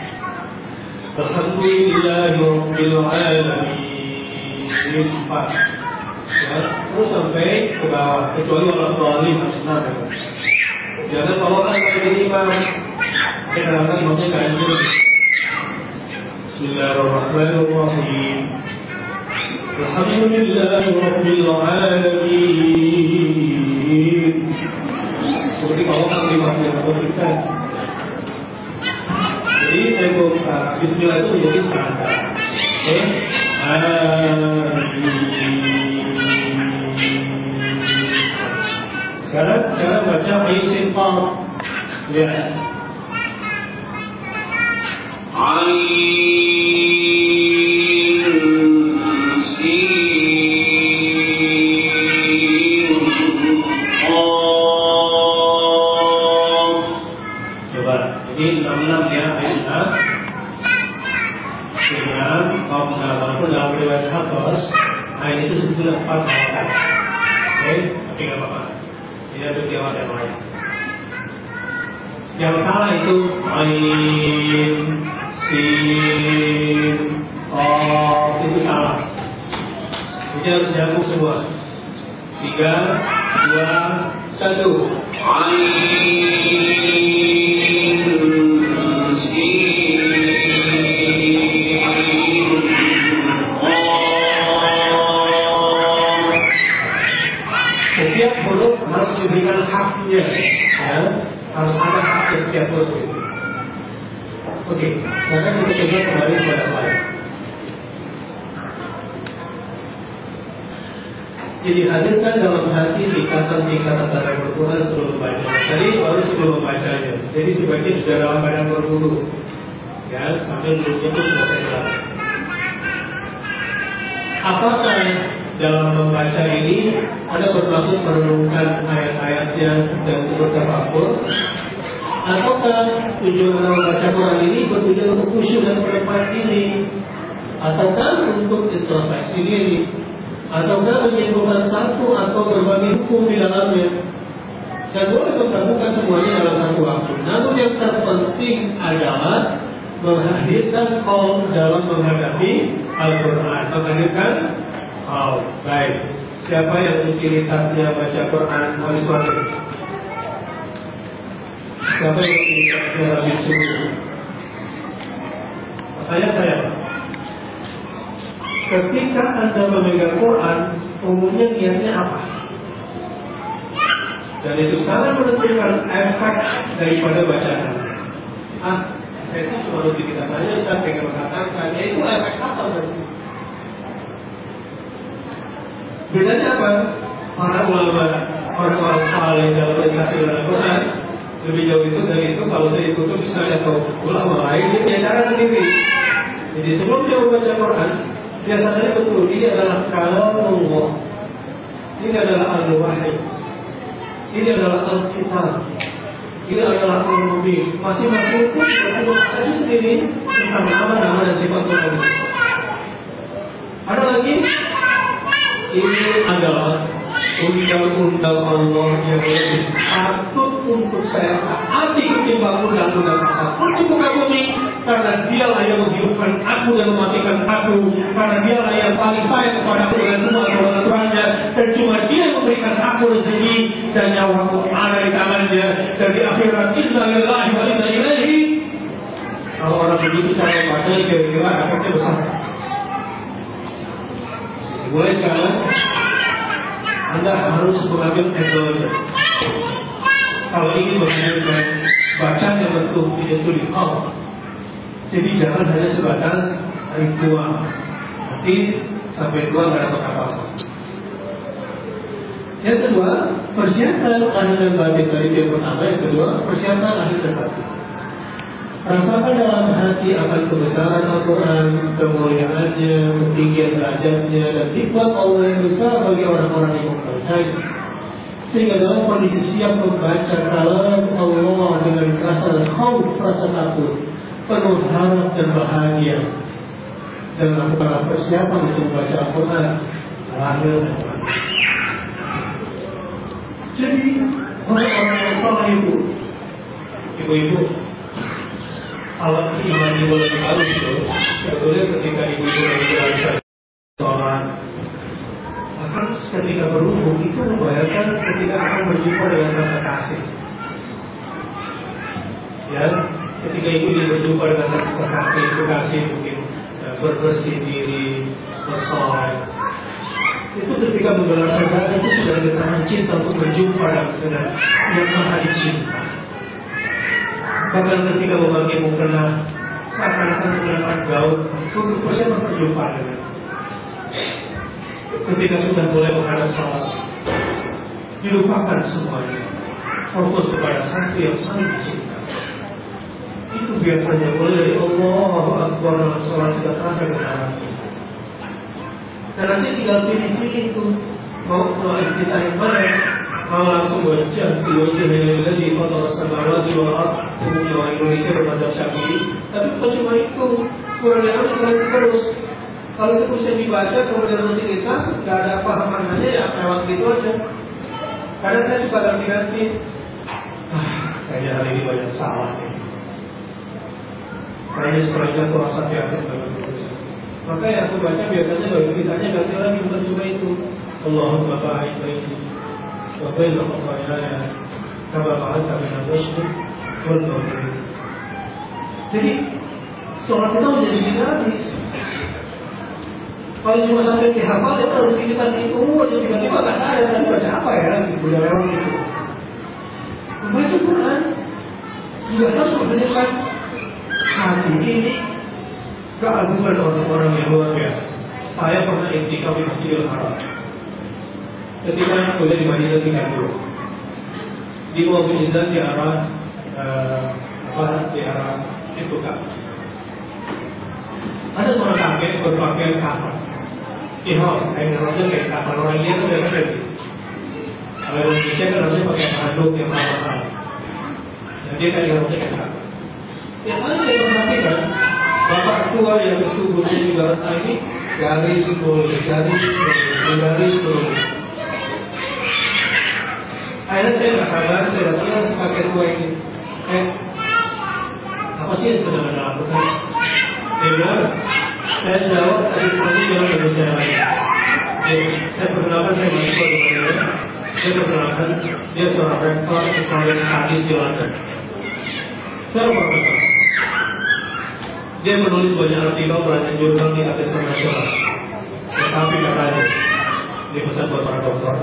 Alhamdulillahirabbil alamin. Empat. Ya, terus sampai ke bawah kecuali orang zalim harus enam. Jangan bawakan dari imam. Kadang-kadang imamnya kayak gini. Bismillahirrahmanirrahim. Alhamdulillahirabbil alamin. Seperti bawakan imamnya konsisten. Jadi saya buka Bismillah itu menjadi standar. Oke. Sekarang baca Ain Sin Qaf. Ya. Ain Sin Qaf. Coba. Jadi 66 ya Aisyah. Dengan walaupun dalam riwayat Hafs Ain itu sebetulnya 4 harokat. Oke, tapi nggak apa-apa. Tidak ada jawab yang lain. Yang salah itu Ain Sin Qaf itu salah. Jadi harus nyambung semua. 3, 2, 1. Ain harus diberikan haknya, ya, harus ada hak setiap huruf itu. Oke, sekarang kita coba kembali kepada slide. Jadi hadirkan dalam hati tingkatan-tingkatan tanda Al-Quran sebelum membaca. Tadi baru sebelum membacanya. Jadi sebaiknya sudah dalam keadaan berwudu, ya, sambil duduknya pun sudah jelas. Apakah dalam membaca ini ada bermaksud merenungkan ayat-ayatnya dan bertafakkur, ataukah tujuan membaca Quran ini bertujuan untuk khusyuk dan menikmati diri, ataukah untuk introspeksi diri, ataukah menyimpulkan satu atau berbagai hukum di dalamnya? Dan boleh menggabungkan semuanya dalam satu waktu. Namun yang terpenting adalah menghadirkan kaum dalam menghadapi Al-Quran, menghadirkan baik. Siapa yang utilitasnya baca Quran habis maghrib? Siapa yang utilitasnya habis subuh? Pertanyaan saya, ketika Anda memegang Quran, umumnya niatnya apa? Dan itu sangat menentukan efek daripada bacaan. Saya sih cuma utilitas saja, saya pengen mengatakan, ya itu efek apa nanti? Bedanya apa? Para ulama, orang-orang saleh dalam menafsir Al-Quran lebih jauh itu dari itu. Kalau saya ikuti misalnya atau ulama lain, dia punya cara sendiri. Jadi sebelum dia membaca Quran, dia sadari betul ini adalah kalamullah, ini adalah al-wahyi, ini adalah al-kitab, ini adalah al-mubin. Masing-masing itu berkata sendiri tentang nama-nama dan sifat Tuhan. Ada lagi. Ini adalah undang-undang Allah yang lebih patut untuk saya taati ketimbang undang-undang apapun di muka bumi, karena dialah yang menghidupkan aku dan mematikan aku, karena dialah yang paling sayang kepada aku dengan semua aturan-aturannya, dan cuma dia yang memberikan aku rezeki dan nyawaku ada di tangannya, dan di akhirat inna lillahi wa inna ilaihi. Kalau orang begitu cara baca kira-kira efeknya besar. Mulai sekarang Anda harus mengambil angle. Kalau ingin menghadirkan bacaan yang betul, itu di out. Jadi jangan hanya sebatas hari tua, nanti sampai tua nggak dapat apa-apa. Yang kedua, persiapan lahir dan batin dari yang pertama. Yang kedua, persiapan lahir dan batin. Rasakan dalam hati akan kebesaran Al-Quran, kemuliaannya, ketinggian derajatnya, dan nikmat Allah yang besar bagi orang-orang yang mempercayai. Sehingga dalam kondisi siap membaca kalam Allah dengan rasa khauf, rasa takut, penuh harap dan bahagia, dan melakukan persiapan untuk membaca Al-Quran lahir dan batin. Jadi orang-orang yang salah ibu-ibu, alat iman ibu lebih halus itu. Sebetulnya ketika ibu-ibu lagi belajar sholat, akan ketika berhubung itu membayangkan ketika akan berjumpa dengan rasa kasih. Ya, ketika ibu berjumpa dengan rasa kasih, itu kasih mungkin berbersih diri, bersolat. Itu ketika menggelar saudara itu sudah ada cinta untuk berjumpa dengan yang maha dicinta. Bahkan ketika membagi mukena, seakan-akan menggunakan gaun untuk bersama berjumpa dengan. Ketika sudah mulai menghadap salat, dilupakan semuanya, fokus kepada satu yang saling dicinta. Itu biasanya mulai dari Allahu Akbar dalam salat sudah terasa kesalahan. Dan nanti tinggal pilih-pilih itu mau kita yang mana, mau langsung wajah yang lagi pada samawati wal ardh, umumnya orang Indonesia bermadzhab Syafi'i. Tapi bukan cuma itu, kurang lebih harus terus. Kalau itu bisa dibaca kemudian rutinitas, nggak ada pahamannya ya lewat gitu aja. Kadang saya suka ganti-ganti. Kayaknya hari ini banyak salah nih. Kayaknya setelahnya kurang hati-hati dalam tulisan. Maka yang aku baca biasanya bagi kitanya ganti lagi, bukan cuma itu. Allahumma ba'id baini wa baina khataayaya kama ba'adta minal masyriq wal maghrib. Jadi sholat kita menjadi dinamis. Kalau cuma sampai dihafal itu harus kita itu aja tiba-tiba nggak ada tadi baca apa ya? Udah lewat itu. Membaca Quran juga harus menunjukkan hati ini. Keagungan orang-orang yang luar biasa. Saya pernah iktikaf di Masjidil Haram. Ketika kuliah di Madinah tinggal dulu. Di mobil Izan di arah barat, di arah itu kan. Ada seorang kakek berpakaian kafan. Ihram, kain rambutnya kayak kafan. Orang India itu biasa kayak gitu. Kalau Indonesia kan harusnya pakai handuk yang mahal-mahal. Dan dia kayak rambutnya kayak kafan. Yang mana saya perhatikan, bapak tua yang bersungguhnya di barat ini garis tulis. Akhirnya saya nggak sabar, saya datang pakai tua ini. Apa sih yang sedang anda lakukan? Dia bilang, saya jawab tadi bilang Indonesia lagi. Saya perkenalkan saya mahasiswa di Madinah. Saya perkenalkan dia seorang rektor Islamic Studies di London. Saya profesor. Dia menulis banyak artikel pelajaran jurnal di atas internasional. Tetapi katanya, dia pesan buat para dokter,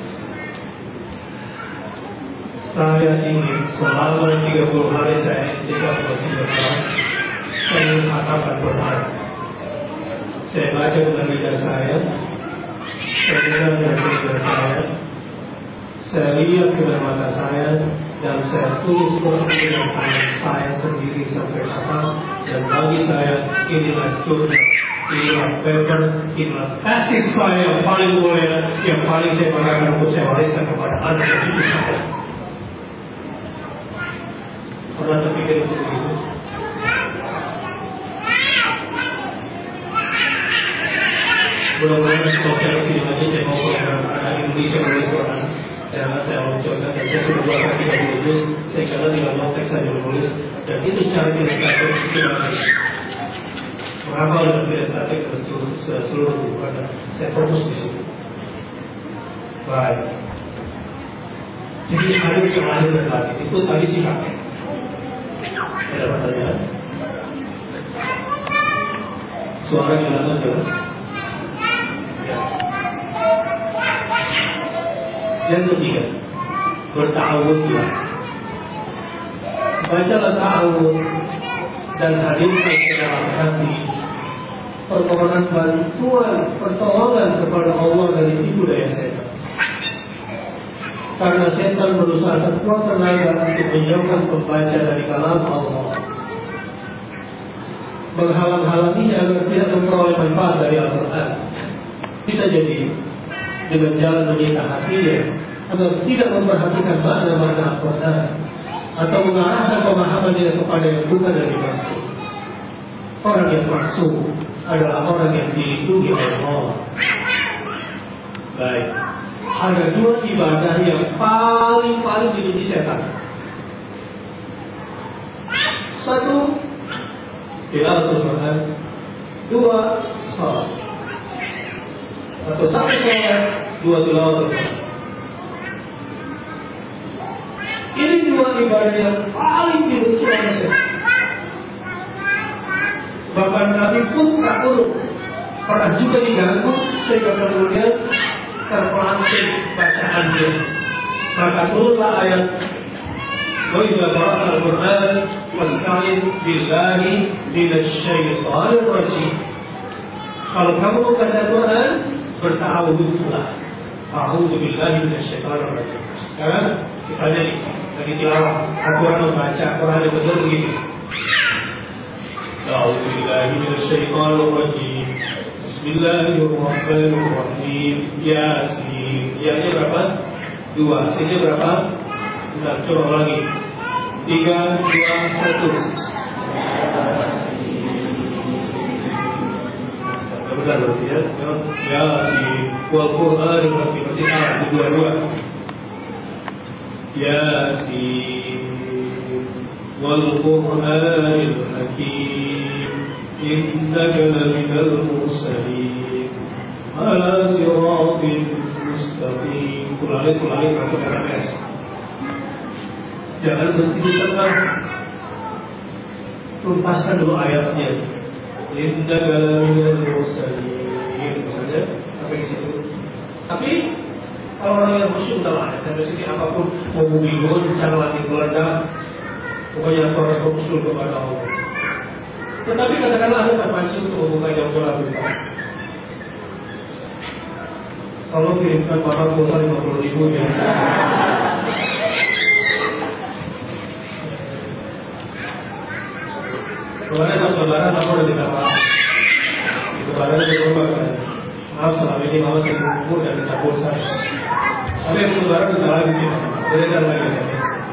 saya ingin selama 30 hari saya tidak berpikir, saya ingin katakan berharap. Saya baca dengan lidah saya dengar dengan lidah saya lihat dengan mata saya, dan saya tulis dengan tangan saya sendiri sampai atas. Dan bagi saya inilah jurnal, inilah paper, inilah tesis saya yang paling mulia, yang paling saya banggakan untuk saya wariskan kepada anak dan cucu saya. Pernah terpikir untuk itu? Mudah-mudahan kalau saya kesini lagi saya mau ke anak Indonesia menulis Quran. Dan saya mau mencoba, dan saya sudah 2 kali 30 juz. Saya kira tinggal teks saja menulis. Dan itu secara tidak statik menghafal dan tidak statik ke seluruh buku. Saya fokus di situ. Baik. Jadi hadis terakhir dan batin itu tadi sikapnya. Ada pertanyaan? Suara jelas jelas. Ya. Yang ketiga, berta'awudlah. Bacalah ta'awud dan hadirkan ke dalam hati permohonan bantuan, pertolongan kepada Allah dari tipu daya setan. Karena setan berusaha sekuat tenaga untuk menjauhkan pembaca dari kalam Allah, menghalang-halanginya agar tidak memperoleh manfaat dari Al-Quran. Bisa jadi dengan jalan menyita hatinya agar tidak memperhatikan makna-makna Al-Quran atau mengarahkan pemahamannya kepada yang bukan dari maksud. Orang yang maksud adalah orang yang dilindungi oleh Allah. Baik, ada dua ibadah yang paling dibenci setan. Satu, tilawatul Quran. Dua, salat. Atau satu salat, dua tilawatul Quran. Ini dua ibadah yang paling dibenci oleh setan. Bahkan Nabi pun tak urut, pernah juga diganggu sehingga kemudian terpelanting bacaannya. Maka turunlah ayat wa idza qara'ta al-Qur'an fasta'in billahi minasyaitonir rajim. Kalau kamu membaca Quran, berta'awudzulah. A'udzu billahi minasyaitonir rajim. Sekarang misalnya nih, lagi tilawah, Al-Quran membaca, Quran yang betul begini. A'udzu billahi minasyaitonir rajim. Bismillahirrahmanirrahim. Yasin. Ya-nya berapa? 2. Sin-nya berapa? Kita coba lagi. 3, 2, 1. Benar berarti ya. Yasin. Wal Qur'an berarti A dua-dua. Yasin. Wal Qur'anil Hakim. Innaka laminal mursalin ala siratin mustaqim. Ulangi masuk SMS. Jangan berhenti di tengah. Tuntaskan dulu ayatnya. Innaka laminal mursalin. Misalnya sampai di situ. Tapi kalau orang yang musyrik udahlah, sampai sini apapun mau bingung, cara lagi meledak, pokoknya orang bermusuh kepada Allah. Tetapi katakanlah ada terpancing untuk membuka jam sholat duha. Kalau kirimkan mahar pulsa 50.000 ya. Kemarin pas lebaran aku udah minta maaf. Lebaran dia berubah kan. Maaf selama ini mama saya kumpul dan minta pulsa. Tapi yang lebaran minta lagi sih. Beredar lagi ya.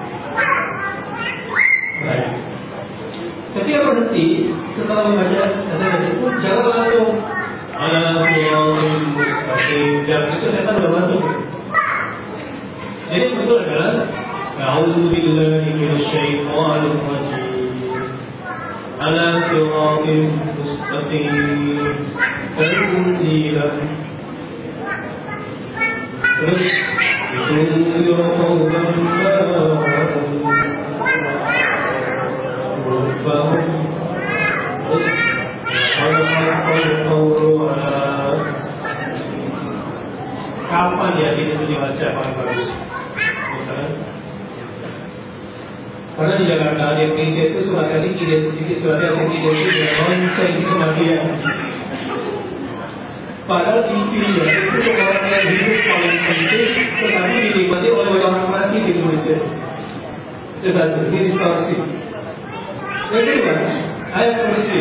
Baik. Ketika berhenti setelah membaca ayat itu, jangan langsung ala siratal mustaqim. Dan itu setan sudah masuk. Jadi betul adalah a'udzu billahi minasyaitonir rajim. Ala siratal mustaqim. Tanzilan. Terus itu qawlan kapan ya sini itu dibaca paling bagus? Karena di Jakarta di Indonesia itu surat Yasin identik dengan lonceng kematian. Padahal isinya itu orang yang hidup paling penting, tetapi dinikmati oleh orang mati di Indonesia. Itu satu, ini distorsi. Yang kedua, ayat kursi.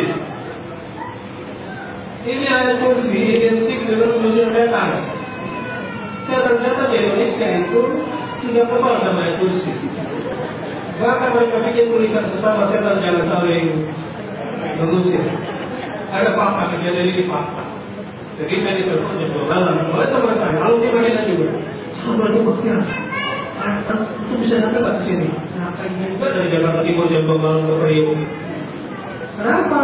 Ini ayat kursi identik dengan musuh setan. Setan-setan di Indonesia itu tidak kebal sama ayat kursi. Bahkan mereka bikin tulisan sesama setan jangan saling mengusir. Ada papa kejadian ini papa. Jadi saya ditelepon jam 12 oleh teman saya. Lalu dia berkata juga, sama itu ya. Itu bisa sampai ke sini. Juga dari Jakarta Timur jam 12 ke Priok. Kenapa?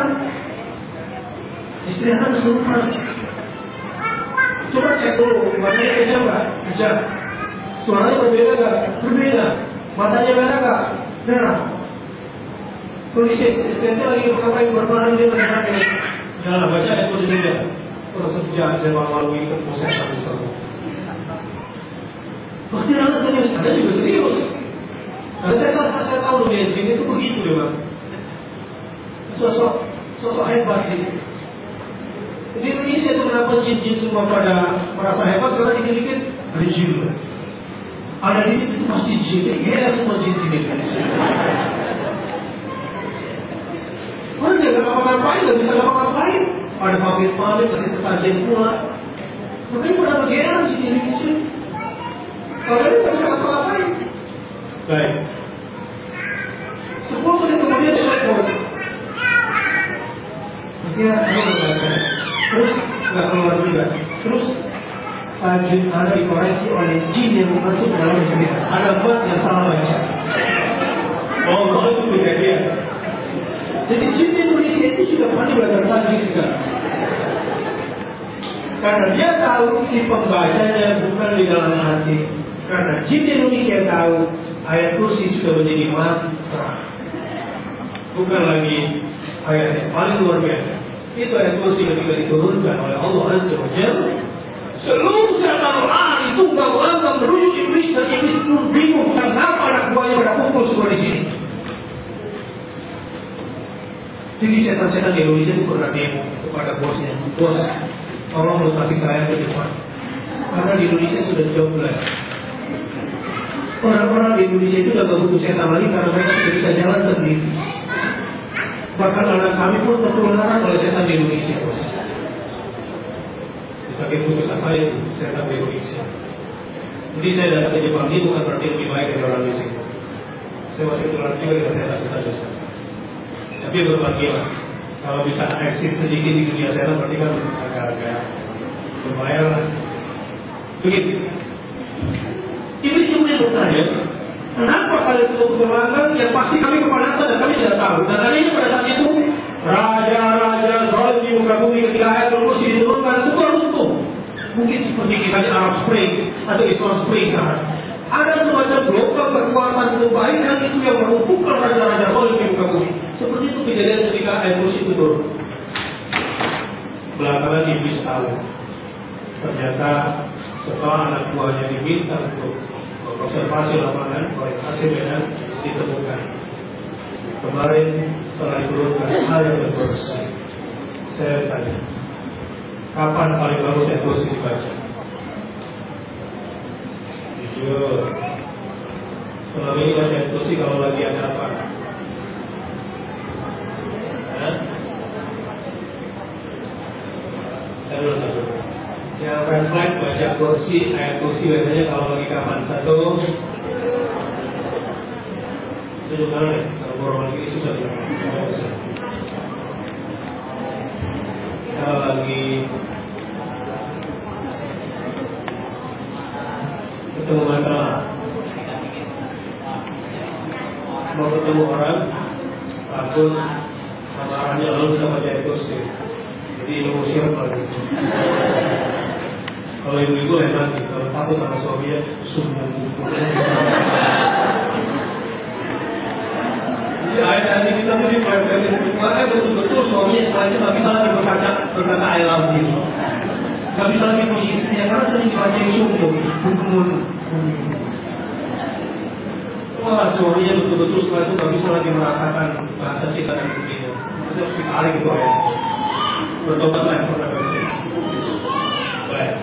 Istri anak semua. Coba cek dulu, matanya kejam nggak? Kejam. Suaranya berbeda nggak? Berbeda. Matanya merah nggak? Merah. Kondisi istrinya lagi berperan dia mendengarnya. Jangan baca ayat kondisi dia. Terus sejak saya melalui keputusan satu-satu. Bagaimana serius? Ada juga serius. Karena saya tahu dunia jin itu begitu deh bang. Sosok hebat gitu. Di Indonesia itu kenapa jin-jin semua pada merasa hebat? Karena dikit-dikit ada jin. Ada dikit itu pasti jin. Ya semua jin-jin di Indonesia. Orang dia gak ngapa-ngapain, gak bisa ngapa-ngapain. Ada pabrik-pabrik, kasih sesajen pula. Makanya pada kegeeran sih di Indonesia. Kalau ini gak bisa ngapa-ngapain. Baik. 10 menit kemudian saya keluar. Akhirnya terus gak keluar juga. Terus jin ada dikoreksi oleh jin yang masuk ke dalam cerita. Ada buat yang salah baca. Oh, itu kejadian. Jadi jin Indonesia itu sudah pasti belajar tajwid sekarang. Karena dia tahu si pembacanya bukan di dalam hati. Karena jin Indonesia tahu ayat kursi sudah menjadi mantra, bukan lagi ayat yang paling luar biasa. Itu ayat kursi ketika diturunkan oleh Allah Azza wa Jalla. Seluruh setan lari tunggang langgang menuju iblis dan iblis pun bingung kenapa anak buahnya pada kumpul semua di sini. Jadi setan-setan di Indonesia itu pernah demo kepada bosnya, bos, tolong mutasi saya ke depan. Karena di Indonesia sudah jauh belajar. Orang-orang di Indonesia itu sudah butuh setan lagi karena mereka sudah bisa jalan sendiri. Bahkan anak kami pun tertularan oleh setan di Indonesia, bos. Saking putus asa itu setan di Indonesia. Jadi saya datang ke Jepang ini bukan berarti lebih baik dari orang di sini. Saya masih tertular juga dengan setan-setan. Tapi berbahagia kalau bisa eksis sedikit di dunia setan berarti kan agak-agak lumayan lah. Begitu. Iblis kemudian bertanya, kenapa kalian semua berlanggan? Yang pasti kami kepanasan dan kami tidak tahu. Dan tadi pada saat itu raja-raja zalim di muka bumi ketika ayat kursi diturunkan semua runtuh. Mungkin seperti misalnya Arab Spring atau Islam Spring sana. Ada semacam gelombang kekuatan kebaikan itu yang melumpuhkan raja-raja zalim di muka bumi. Seperti itu kejadian ketika ayat kursi itu turun. Belakangan iblis tahu. Ternyata setelah anak buahnya diminta untuk observasi lapangan oleh hasilnya ditemukan. Kemarin setelah diturunkan ayat berkursi. Saya tanya, kapan paling bagus ayat kursi dibaca? Jujur, selama ini baca ayat kursi kalau lagi ada apa? Yang refleks baca kursi, ayat kursi biasanya kalau lagi kapan? Satu, itu mana nih? Kalau borong lagi susah ya. Kalau lagi ketemu masalah, mau ketemu orang, takut marahnya lalu bisa baca ayat kursi. Jadi emosional lagi. Kalau ibu-ibu hebat nih, kalau takut sama suaminya, sungguh pukul. Jadi ayat-ayat ini kita mesti pelajari semuanya betul-betul suaminya selanjutnya nggak bisa lagi berkata I love you. Nggak bisa lagi puji istrinya karena sering dibaca sungguh pukul. Wah, suaminya betul-betul setelah itu nggak bisa lagi merasakan bahasa cinta dan istrinya. Itu harus ditarik itu ya. Bertobatlah yang pernah berjaya. Baik.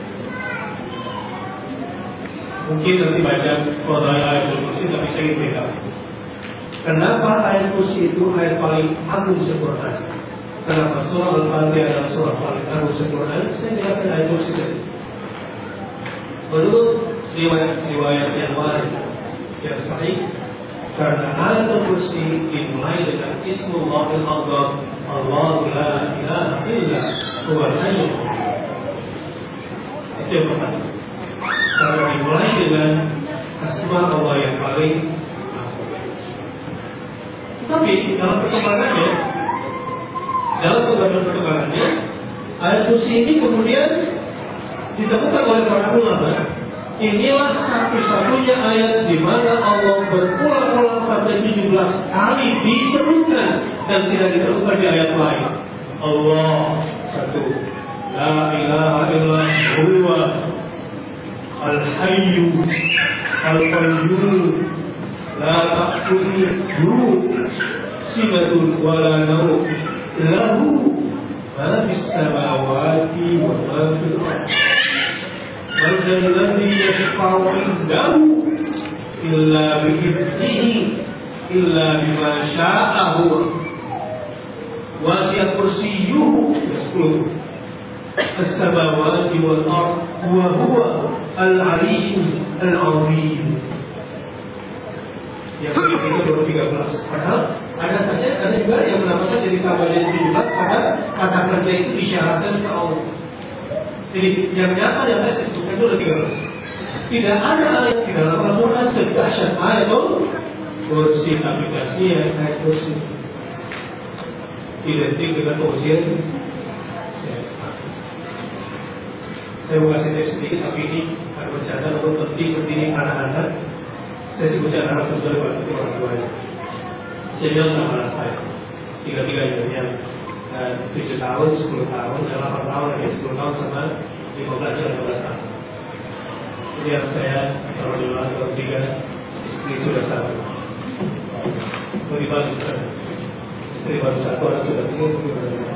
Mungkin nanti baca ayat kursi tapi saya ingin beda. Kenapa ayat kursi itu ayat paling agung sempurna? Kenapa surah Al-Fatihah adalah surah paling agung sempurna? Saya jelaskan ayat kursi tadi. Menurut riwayat yang lain yang sahih, karena ayat kursi dimulai dengan Ismullahil A'zam, Allahu la ilaha illa huwal hayyul qayyum. Itu yang pertama. Karena dimulai dengan asma Allah yang paling agung. Tapi dalam perkembangannya, ayat kursi ini kemudian ditemukan oleh para ulama. Inilah satu-satunya ayat di mana Allah berulang-ulang sampai 17 kali disebutkan dan tidak ditemukan di ayat lain. Allah satu, la ilaha illa huwa Al-Hayyu Al-Qayyum la ta'khudhuhu sinatun wa la nawm lahu ma fis samawati wa ma fil ardh man dhal ladzi yashfa'u 'indahu illa bi'idhnihi illa bima syaa huwa wasi'a kursiyyuhu yasqulu as-samawati wal ardh wa huwa al-'aliyyul 'azim. Yang itu baru 13. Padahal ada juga yang menamakan dari kabar yang 17 pada kata kerja itu disyaratkan ke Allah. Jadi yang nyata yang saya sebutkan itu lebih jelas. Tidak ada ayat di dalam Al-Quran sedahsyat ayat itu kursi aplikasi yang kayak kursi identik dengan kursi. Saya mau kasih tips sedikit, tapi ini akan bercanda untuk penting anak-anak. Saya sebutkan anak sesuai dengan orang tuanya. Saya bilang sama anak saya, 3-3 yang 7 tahun, 10 tahun, 8 tahun, 10 tahun sama 15 tahun. Jadi yang saya kalau di luar 3 istri sudah 1. Lebih bagus kan? Istri baru 1, orang sudah 3.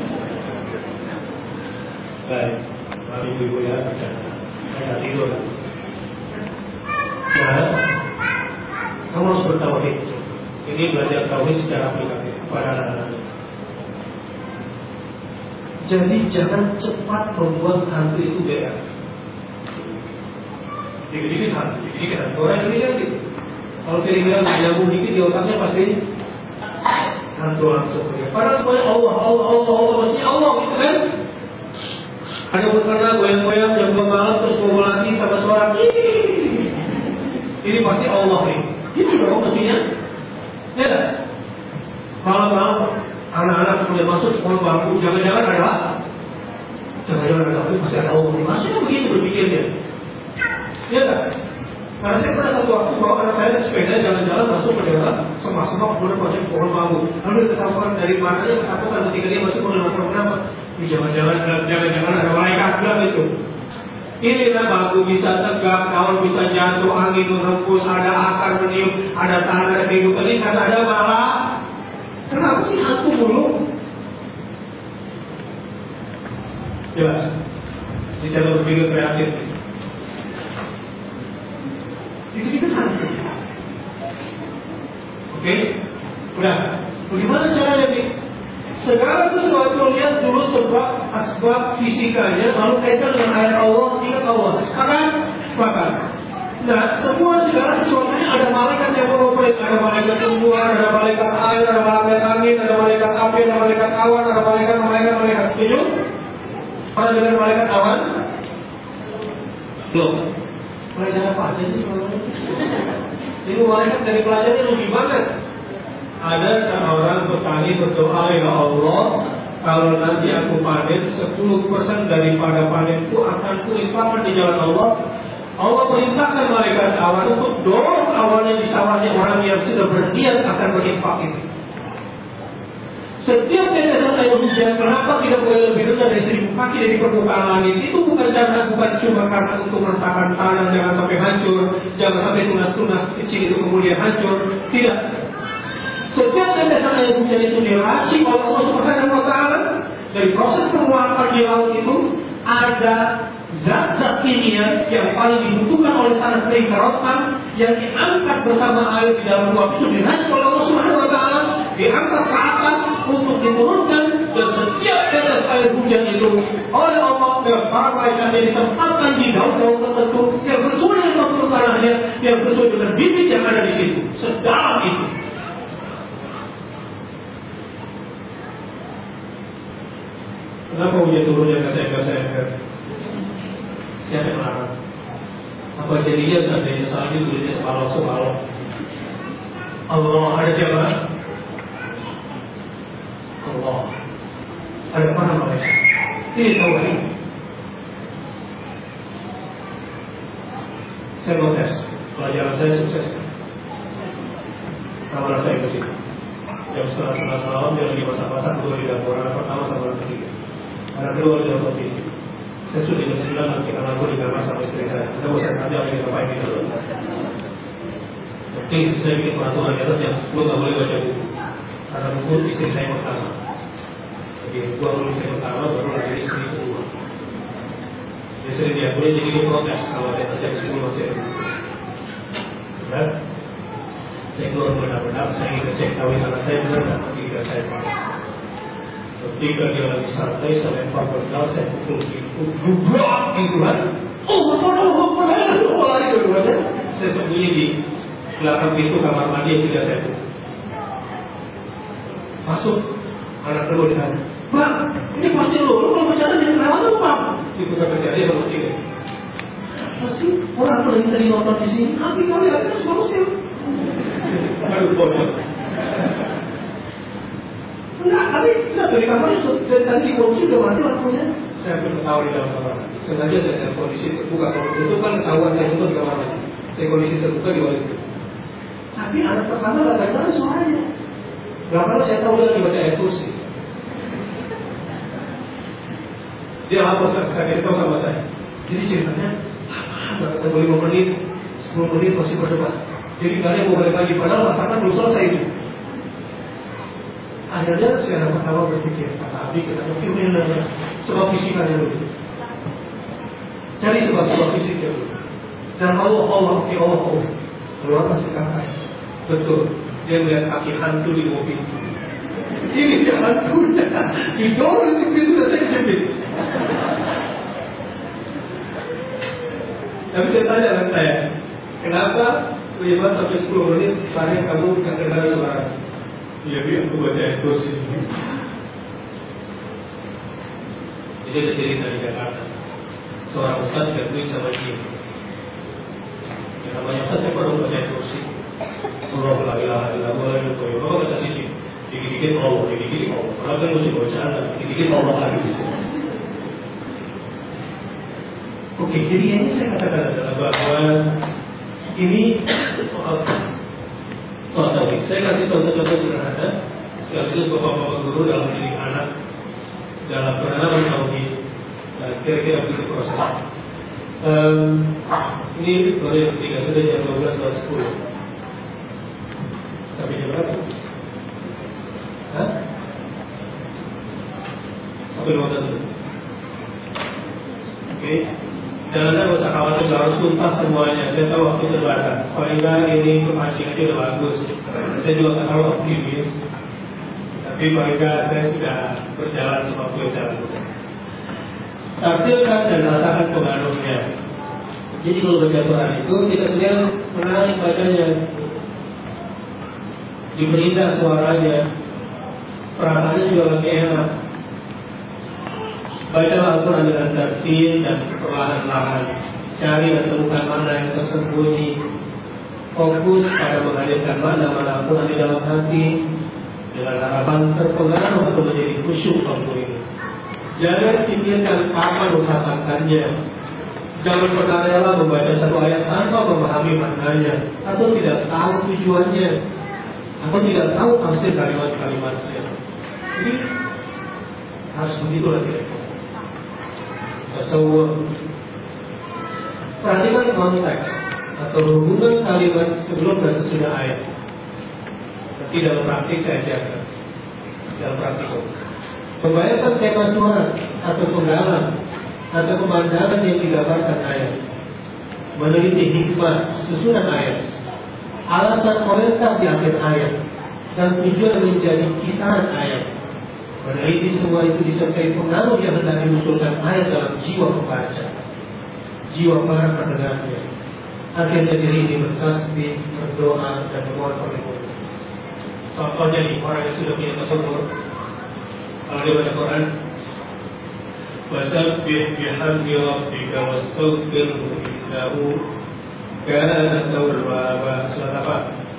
Baik, kami ibu ya bercanda. Saya nggak tidur. Nah, kamu harus bertauhid. Ini belajar tauhid secara aplikatif pada anak-anak. Jadi jangan cepat membuat hantu itu beres. Dikit-dikit hantu, dikit-dikit hantu. Orang Indonesia gitu. Kalau kira-kira nggak nyambung dikit di otaknya pasti hantu langsung. Padahal semuanya Allah, maksudnya Allah gitu kan? Ada pernah goyang-goyang jam 2 malam terus ngomong lagi sama suara ini pasti Allah nih. Gitu dong mestinya. Ya kan? Malam-malam anak-anak sudah masuk sekolah bangku, jangan-jangan ada pasti ada Allah nih. Maksudnya begitu berpikirnya. Ya kan? Karena saya pernah satu waktu bawa anak saya di sepeda jalan-jalan masuk ke daerah semak-semak kemudian masuk pohon bambu. Lalu ketahuan dari mananya kesatuan ketika dia masuk ke dalam program. Ini jangan-jangan ada malaikat bilang itu. Inilah bambu bisa tegak, daun bisa jatuh, angin menghembus, ada akar meniup, ada tanah, ada kehidupan. Ini kata ada malah. Kenapa sih hantu mulu? Jelas. Ini saya berpikir kreatif. Itu hantu. Oke, udah. Bagaimana caranya nih? Segala sesuatu lihat dulu sebab fisikanya, lalu kaitkan dengan ayat Allah, ingat Allah. Sepakat. Nah, segala sesuatunya ada malaikat yang beroperasi, ada malaikat tumbuhan, ada malaikat air, ada malaikat angin, ada malaikat api, ada malaikat awan, ada malaikat. Setuju? Pernah dengar malaikat awan? Belum. Malaikat apa aja sih sebenarnya? Ini malaikat dari pelajarannya lebih banget. Ada seorang petani berdoa, ya Allah, kalau nanti aku panen 10% daripada panenku akan kuinfakkan di jalan Allah. Allah perintahkan malaikat awan untuk dorong awannya di sawahnya orang yang sudah berniat akan berinfak itu. Setiap tetesan air hujan, kenapa tidak boleh lebih rendah dari 1000 kaki dari permukaan langit? Itu bukan cuma karena untuk merentakan tanah jangan sampai hancur, jangan sampai tunas-tunas kecil itu kemudian hancur. Tidak. Setiap tetesan air hujan itu diracik oleh Allah Subhanahu wa Ta'ala. Dari proses penguapan di laut itu ada zat-zat kimia yang paling dibutuhkan oleh tanah kering rotan yang diangkat bersama air di dalam uap itu diracik oleh Allah Subhanahu wa Ta'ala, diangkat ke atas untuk diturunkan, dan setiap tetes air hujan itu oleh Allah para malaikatnya ditempatkan di daun-daun tertentu yang sesuai dengan struktur tanahnya, yang sesuai dengan bibit yang ada di situ. Sedalam itu. Kenapa hujan turunnya saya? Siapa yang melarang? Apa jadinya seandainya salju turunnya separuh? Allah, ada siapa? Allah. Ada para malaikat. Ini tahu ini. Saya mau tes. Pelajaran saya sukses. Kamar saya ke sini. Jam 11:30 malam dia lagi masak-masak, dua di dapur. Anak pertama sama anak ketiga. Anak kedua di dapur ini. Saya sudah jam 9 nanti karena aku di kamar sama istri saya. Ada bosan Jadi saya bikin peraturan di atas yang gue nggak boleh baca buku karena buku istri saya pertama. Jadi gue harus istri pertama baru lagi istri kedua. Jadi sering dia boleh jadi dia protes kalau ada terjadi di rumah saya. Dan saya keluar benar-benar saya ingin cek tahu anak saya benar nggak ketika saya pakai. Ketika dia lagi santai sampai 14 saya pukul itu jubrak gitu kan. Lari dua-duanya. Saya sembunyi di belakang pintu kamar mandi yang tidak saya tutup. Masuk anak kedua ditanya, Bang, ini pasti lo kalau bercanda jangan lewat tuh Bang. Itu kata saya dia baru sini. Masih orang paling tadi nonton di sini, tapi kali aja harus manusia. Aduh bocor. Enggak, tapi tidak dari kamar itu dari tadi di kursi udah mati lampunya. Saya pun ketawa di dalam kamar. Sengaja dengan kondisi terbuka. Kalau itu kan ketahuan saya itu di kamar mandi. Saya kondisi terbuka di bawah itu. Tapi anak pertama gak dengar suaranya. Belakangan saya tahu dia lagi baca ayat kursi. Dia hapus saya tahu sama saya. Jadi ceritanya lama, 5 menit, 10 menit masih berdebat. Jadi gak ada yang mau balik lagi. Padahal masakan belum selesai itu. Akhirnya saya pertama berpikir, kata Abi kita mungkin sebab fisikanya dulu. Cari sebab fisiknya dulu. Dan Allah. Keluar masih kakak. Betul. Dia melihat kaki hantu di mobil. Ini dia hantunya. Didorong di pintu dan saya jepit. Tapi saya tanya dengan saya, kenapa 5 sampai 10 menit lari kamu tidak dengar suara? Iya, aku baca ayat kursi. Jadi ada cerita di Jakarta. Seorang ustaz berduit sama dia. Yang namanya ustaz yang baru baca ayat kursi. Allah la ilaha illallah wa la ilaha illallah. Baca sedikit. Dikit-dikit Allah, dikit-dikit Allah. Kalau kan mesti bacaan, dikit-dikit Allah lagi. Oke, jadi ini saya katakan adalah bahwa ini soal tauhid. Saya kasih contoh-contoh sederhana sekaligus bapak-bapak guru dalam mendidik anak dalam penanaman tauhid. Kira-kira begitu proses. Ini baru yang ketiga, sudah jam 12:10. Sampai jam berapa? Sampai 12. Oke. Dan Anda usah khawatir harus tuntas semuanya. Saya tahu waktu terbatas. Paling enggak ini kepancing aja udah bagus. Saya juga tak terlalu optimis. Tapi paling enggak saya sudah berjalan seperti jalan. Tampilkan dan rasakan pengaruhnya. Jadi kalau baca Quran itu kita sedang menarik bacanya, diperindah suaranya, perasaannya juga lebih enak. Bacalah Al-Quran dengan tertib dan perlahan-lahan. Cari dan temukan makna yang tersembunyi. Fokus pada menghadirkan makna manapun di dalam hati dengan harapan terpengaruh atau menjadi khusyuk waktu ini. Jangan pikirkan kapan mengatakannya. Jangan pernah rela membaca satu ayat tanpa memahami maknanya atau tidak tahu tujuannya atau tidak tahu tafsir kalimat-kalimatnya. Jadi harus begitulah kira-kira. Perhatikan konteks atau hubungan kalimat sebelum dan sesudah ayat. Tapi dalam praktik saya jaga. Dalam praktik membayangkan tema suara atau penggalan atau pemandangan yang digambarkan ayat. Meneliti hikmah susunan ayat, alasan komentar di akhir ayat, dan tujuan menjadi kisaran ayat. Meneliti semua itu disertai pengaruh yang hendak dimunculkan ayat dalam jiwa pembaca, jiwa para pendengarnya. Akhirnya diri ini bertasbih, berdoa, dan memohon perlindungan. Contohnya nih, orang yang sudah punya tasawuf, kalau dia baca Quran, wasabbih bihamdi rabbika wastaghfirhu innahu kana tawwaba. Surat apa?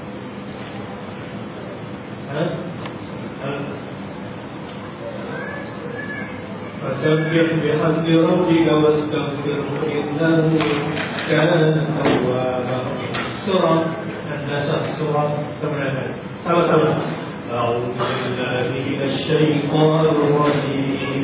Fasabbih bihamdi rabbika wastaghfirhu innahu kana tawwaba. Surah An-Nasa, surah kemenangan. Sama-sama. A'udzu billahi minasy syaithanir rajim.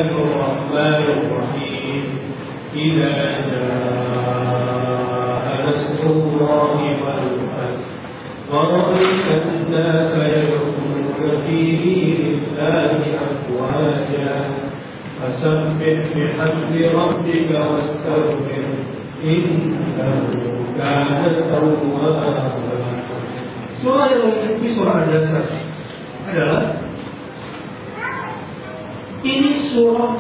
Bismillahirrahmanirrahim. Idza jaa نصر الله والفتح ورأيت الناس يدخلون في دين الله أفواجا فسبح بحمد ربك واستغفر إنه كان توابا. Surah yang mengikuti surah An-Nasr adalah ini surah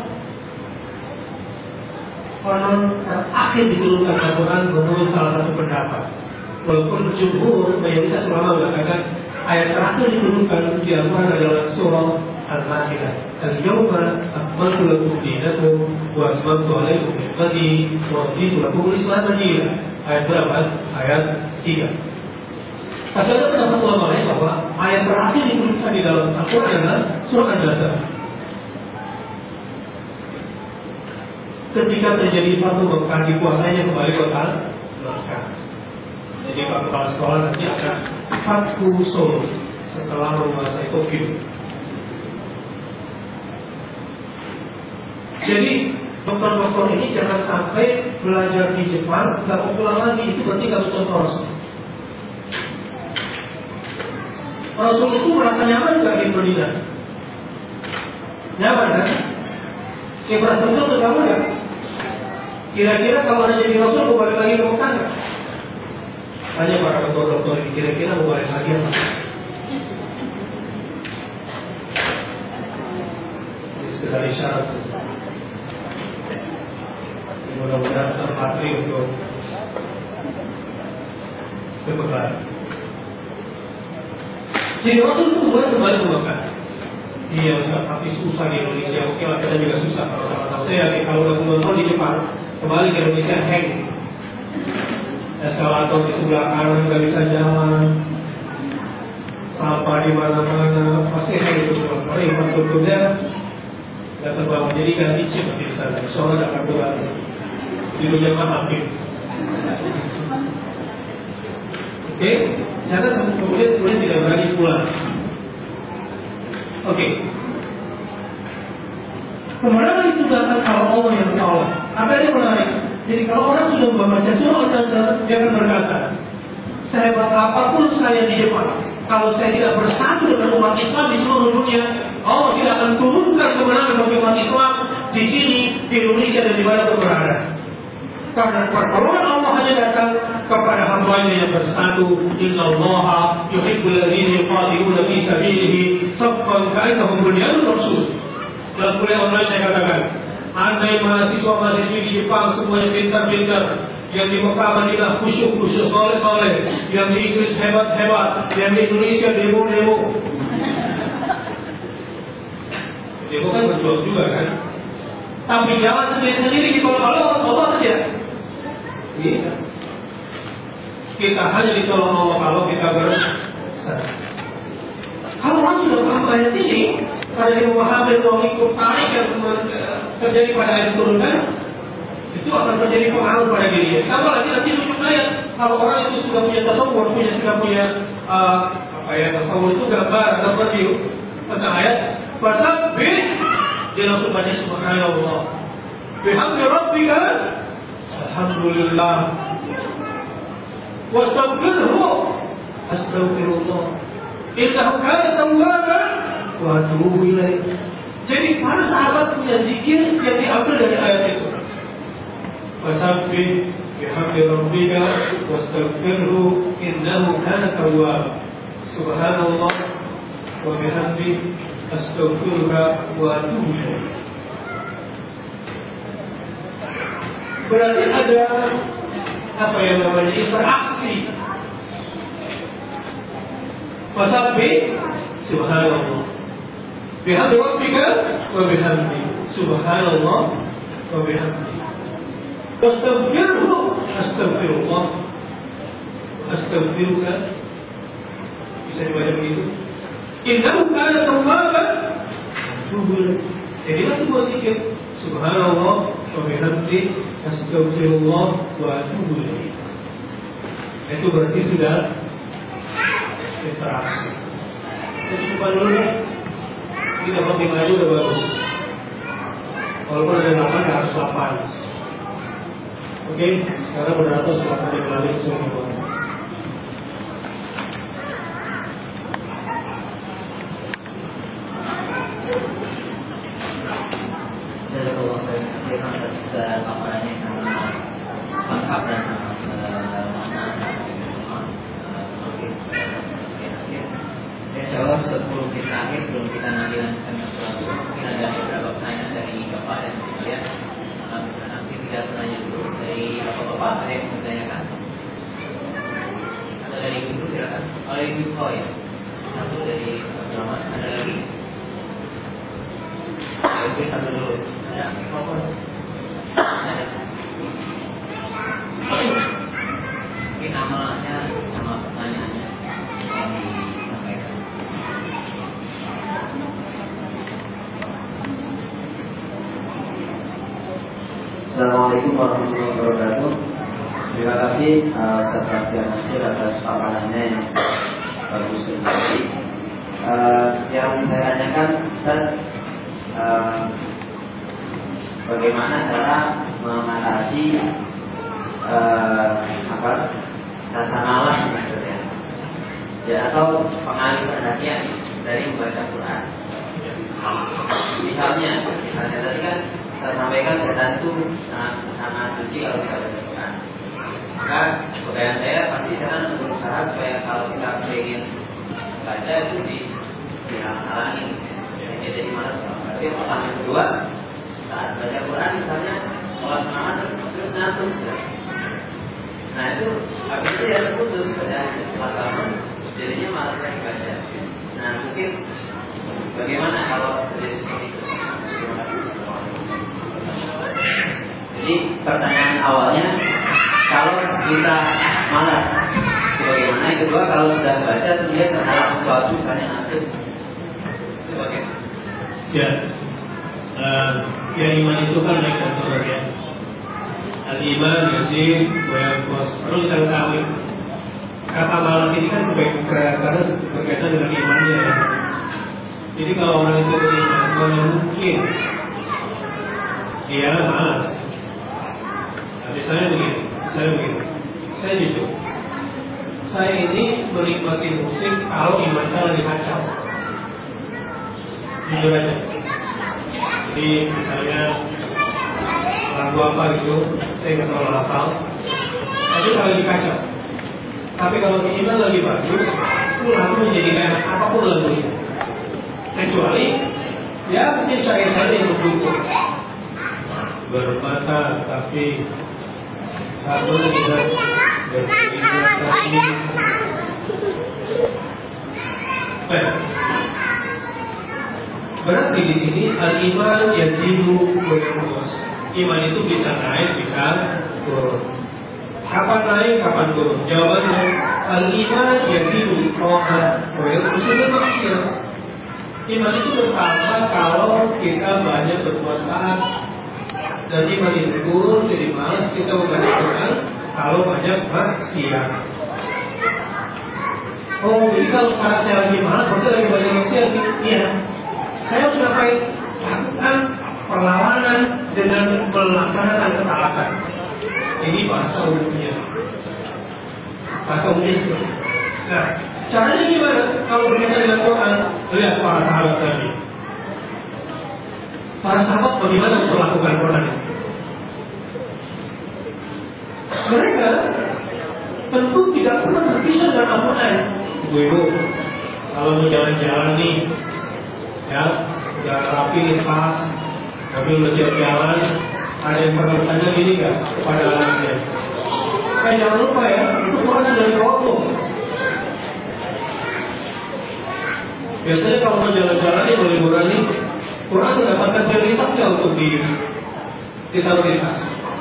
konon terakhir diturunkan Al-Quran menurut salah satu pendapat. Walaupun jumhur mayoritas ulama mengatakan ayat terakhir diturunkan di Al-Quran adalah surah Al-Ma'idah. Al-Yawma akmaltu lakum dinakum wa atmamtu alaikum ni'mati wa raditu lakum al-Islam dinan. Ayat berapa? Ayat 3. Tapi ada pendapat ulama lain bahwa ayat terakhir diturunkan di dalam Al-Quran adalah surah An-Nasr. Ketika terjadi Fatu Mekah, dikuasainya kembali kota Mekah. Jadi Pak Kepala Sekolah nanti akan Fatu Solo setelah menguasai Tokyo. Jadi dokter-dokter ini jangan sampai belajar di Jepang nggak mau pulang lagi, itu berarti nggak betul Rasul. Rasul itu merasa nyaman nggak di Madinah? Nyaman kan? Yang merasa betul ke kamu ya? Kira-kira kalau ada jadi Rasul mau balik lagi ke Mekah nggak? Tanya para dokter-dokter ini, kira-kira mau balik lagi apa? Ini sekedar isyarat. Mudah-mudahan terpatri untuk kebekal. Jadi Rasul itu boleh kembali ke Mekah. Iya Ustaz, tapi susah di Indonesia. Oke lah, kita juga susah kalau sama saya. Kalau udah menonton di Jepang, kembali ke Indonesia hang. Eskalator di sebelah kanan nggak bisa jalan, sampah di mana-mana, pasti hang itu semua. Karena infrastrukturnya nggak terbangun. Jadi ganti chip di sana. Soalnya nggak akan berani. Di dunia hampir. Oke, jangan sampai kemudian tidak berani pulang. Oke. Kemenangan itu datang kalau Allah yang tahu. Apa yang menarik? Jadi kalau orang sudah membaca surah An-Nasr, dia akan berkata, sehebat apapun saya di Jepang, kalau saya tidak bersatu dengan umat Islam di seluruh dunia, Allah tidak akan turunkan kemenangan bagi umat Islam di sini, di Indonesia dan di mana pun berada. Karena pertolongan Allah hanya datang kepada hamba-Nya yang bersatu. Innallaha yuhibbul ladzina yuqatiluna fi sabilihi saffan ka'annahum bunyanun marsus. Dalam kuliah online saya katakan, andai mahasiswa-mahasiswi di Jepang semuanya pintar-pintar, yang di Mekah Madinah khusyuk-khusyuk, soleh-soleh, yang di Inggris hebat-hebat, yang di Indonesia demo-demo. Demo kan berjuang juga kan? Tapi jangan sendiri-sendiri ditolong Allah saja. Iya. Kita hanya ditolong Allah kalau kita bersatu. Kalau orang sudah paham ayat ini, pada yang memahami atau ikut tarik yang terjadi pada ayat turunkan, itu akan terjadi pengaruh pada dirinya. Kalau nanti ujung ayat, kalau orang itu sudah punya tasawuf, sudah punya tasawuf itu gambar atau review tentang ayat, fasabbih, dia langsung baca subhanallah, bihamdi rabbika, alhamdulillah, wastaghfirhu, astaghfirullah, innahu kana tawwaban wa atubu ilaih. Jadi para sahabat punya zikir yang diambil dari ayat itu. Fasabbih bihamdi rabbika wastaghfirhu innahu kana tawwaban. Subhanallah wa bihamdi astaghfiruka wa atubu ilaih. Berarti ada apa yang namanya interaksi. Fasabbih subhanallah bihamdi rabbika wa bihamdi subhanallah wa bihamdi wastaghfirhu astaghfirullah astaghfiruka, bisa dibaca begitu. Innahu kana tawwaban. Jadi semua zikir subhanallah wa bihamdi astaghfirullah wa atubu ilaih. Itu berarti sudah interaksi. Kita coba dulu ya. Ini dapat 5 aja udah bagus. Walaupun ada 8 harus 8. Oke, sekarang moderator silakan dimulai semua. Paparannya sangat lengkap dan sangat makna semua. Insya Allah sebelum kita nanti lanjutkan sesuatu, mungkin ada beberapa pertanyaan dari Bapak dan Ibu ya. Nanti tidak bertanya dulu dari Bapak, ada yang bertanyakan? Atau dari Ibu silakan. Oleh Ibu ya. Satu dari Abdurrahman, ada lagi? Oke, satu dulu. Ada mikrofon. Mungkin namanya sama pertanyaannya yang disampaikan. Assalamualaikum warahmatullahi wabarakatuh. Terima kasih Ustaz Rafian Nasir atas paparannya yang bagus sekali. Yang saya tanyakan Ustaz, bagaimana cara mengatasi rasa malas maksudnya, ya, atau pengalih perhatian dari membaca Quran. Misalnya tadi kan saya sampaikan setan itu sangat benci kalau kita baca Quran. Maka pekerjaan saya pasti saya berusaha supaya kalau kita ingin baca itu dihalangi, jadi malas. Tapi yang pertama, yang kedua, saat baca Quran misalnya sholat semangat terus ngantuk. Nah itu habis itu ya terputus bacaan, jadinya malas lagi baca. Nah mungkin bagaimana kalau terjadi seperti itu? Jadi pertanyaan awalnya, kalau kita malas bagaimana? Yang kedua, kalau sudah baca dia terhalang sesuatu misalnya ngantuk, itu bagaimana? Ya, iman itu kan naik dan turun ya. Al-iman yazid wa yanqus. Perlu kita ketahui, kata malas ini kan karena berkaitan dengan imannya ya. Jadi kalau orang itu beriman, mana mungkin dia malas. Nah, misalnya begini, saya jujur, saya ini menikmati musik kalau iman saya lagi kacau. Jujur aja. Jadi misalnya lagu apa gitu, saya nggak terlalu hafal. Tapi kalau lagi kacau. Tapi kalau iman lagi bagus, itu lagu menjadi enak apapun lagunya. Kecuali ya mungkin syair-syair yang mendukung. Bermata tapi satu tidak berkeinginan tapi berarti di sini al-iman yazidu wa yanqus. Iman itu bisa naik, bisa turun. Kapan naik, kapan turun? Jawabannya al-iman yazidu wa yanqus. Iman itu bertambah kalau kita banyak berbuat taat. Dan iman itu turun jadi malas kita membaca Quran kalau banyak maksiat. Oh, jadi kalau saat saya lagi malas, berarti lagi banyak maksiat. Iya. Saya sudah lakukan perlawanan dengan melaksanakan ketaatan. Ini bahasa umumnya. Bahasa umumnya seperti. Nah, caranya gimana? Kalau berkaitan dengan Quran, lihat para sahabat tadi. Para sahabat bagaimana melakukan Quran? Mereka tentu tidak pernah berpisah dengan Al-Quran. Ibu-ibu, kalau mau jalan-jalan nih, ya, jalan rapi, pas, tapi udah siap jalan, ada yang pernah bertanya gini nggak kepada anaknya? Jangan lupa ya, itu Quran dari Allah. Biasanya kalau mau jalan-jalan nih, mau liburan nih, Quran mendapatkan prioritasnya untuk ditaruh di tas.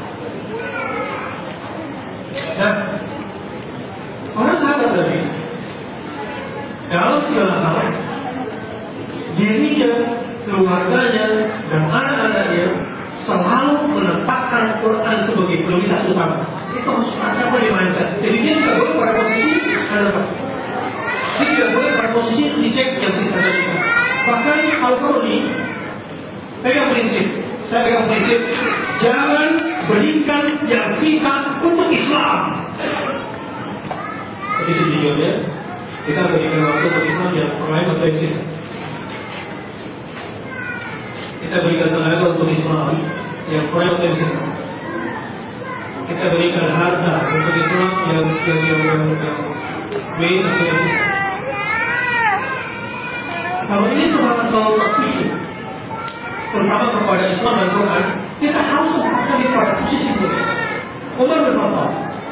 Nah, orang sahabat tadi dalam segala hal, dirinya, keluarganya, dan anak-anaknya selalu menempatkan Quran sebagai prioritas utama. Itu harus ada di mindset. Jadi dia tidak boleh pada posisi dia tidak boleh pada posisi dicek yang sisa kita. Bahkan kalau perlu nih, saya pegang prinsip Jangan berikan yang sisa untuk Islam. Jadi sejujurnya kita berikan waktu untuk Islam yang lain atau yang sisa. Kita berikan tenaga untuk Islam yang lain atau yang sisa. Kita berikan harta untuk Islam yang main atau yang sisa. Kalau ini semangat selalu terpilih, terutama kepada Islam dan Quran, kita harus menempatkan di pada posisi itu. Umar bin Khattab,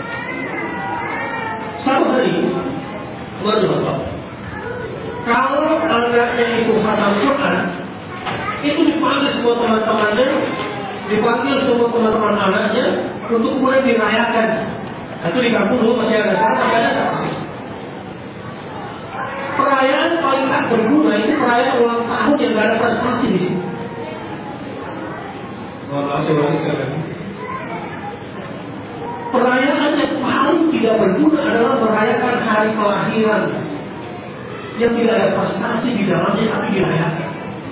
satu hari, Umar bin Khattab, kalau anaknya itu khatam Quran, itu dipanggil semua teman-temannya, dipanggil semua teman-teman anaknya untuk kemudian dirayakan. Itu di kampung dulu masih ada sana, masih ada tak? Perayaan paling tak berguna itu perayaan ulang tahun yang tidak ada prestasi di sini. Perayaan yang paling tidak berguna adalah merayakan hari kelahiran yang tidak ada prestasi di dalamnya tapi dirayakan.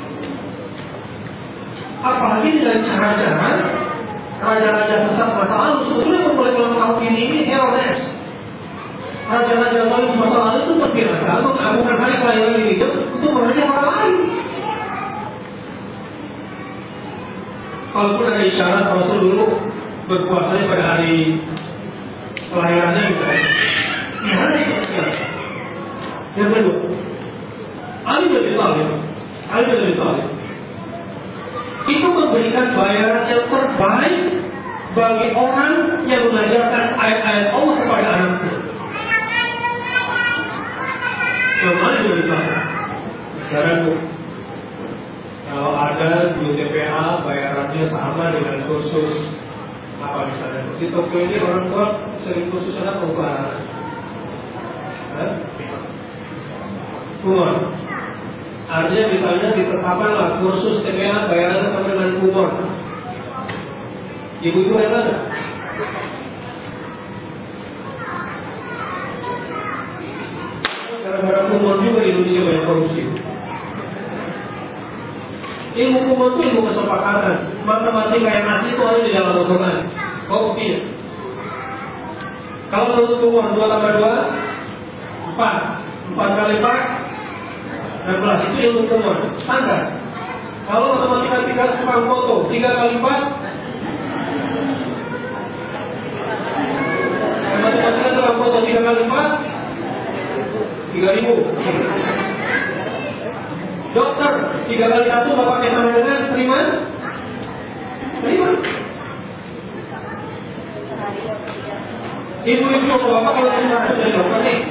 Apalagi dengan cara-cara raja-raja besar masa lalu sebetulnya memulai ulang tahun ini Herodes. Raja-raja lalu di masa lalu itu terbiasa mengagungkan hari kelahiran ini untuk merayakan orang lain. Kalaupun ada isyarat Rasul dulu berpuasa pada hari kelahirannya misalnya, gimana itu? Yang kedua, Ali bin Abi Thalib itu memberikan bayaran yang terbaik bagi orang yang mengajarkan ayat-ayat Allah kepada anaknya. Ali bin Abi Thalib sekarang kalau ada di TPA bayarannya sama dengan kursus apa misalnya di Tokyo ini orang tua sering kursus anak perubahan. Kumon, artinya misalnya ditetapkanlah kursus TPA bayarannya sama dengan kumon. Ibu-ibu rela nggak? Gara-gara kumon juga di Indonesia banyak korupsi. Ilmu kumon itu ilmu kesepakatan. Matematika yang asli itu ada di dalam Al-Quran. Oh buktinya. Kalau menurut kumon 2 tambah 2 4 kali 4 16 itu ilmu kumon standar. Kalau matematika 3 tukang foto 3 kali 4 matematika tukang foto 3 kali 4 3.000. Dokter 3 kali 1 bapaknya sama dengan terima. Ibu-ibu bapak kalau terima dari dokter nih.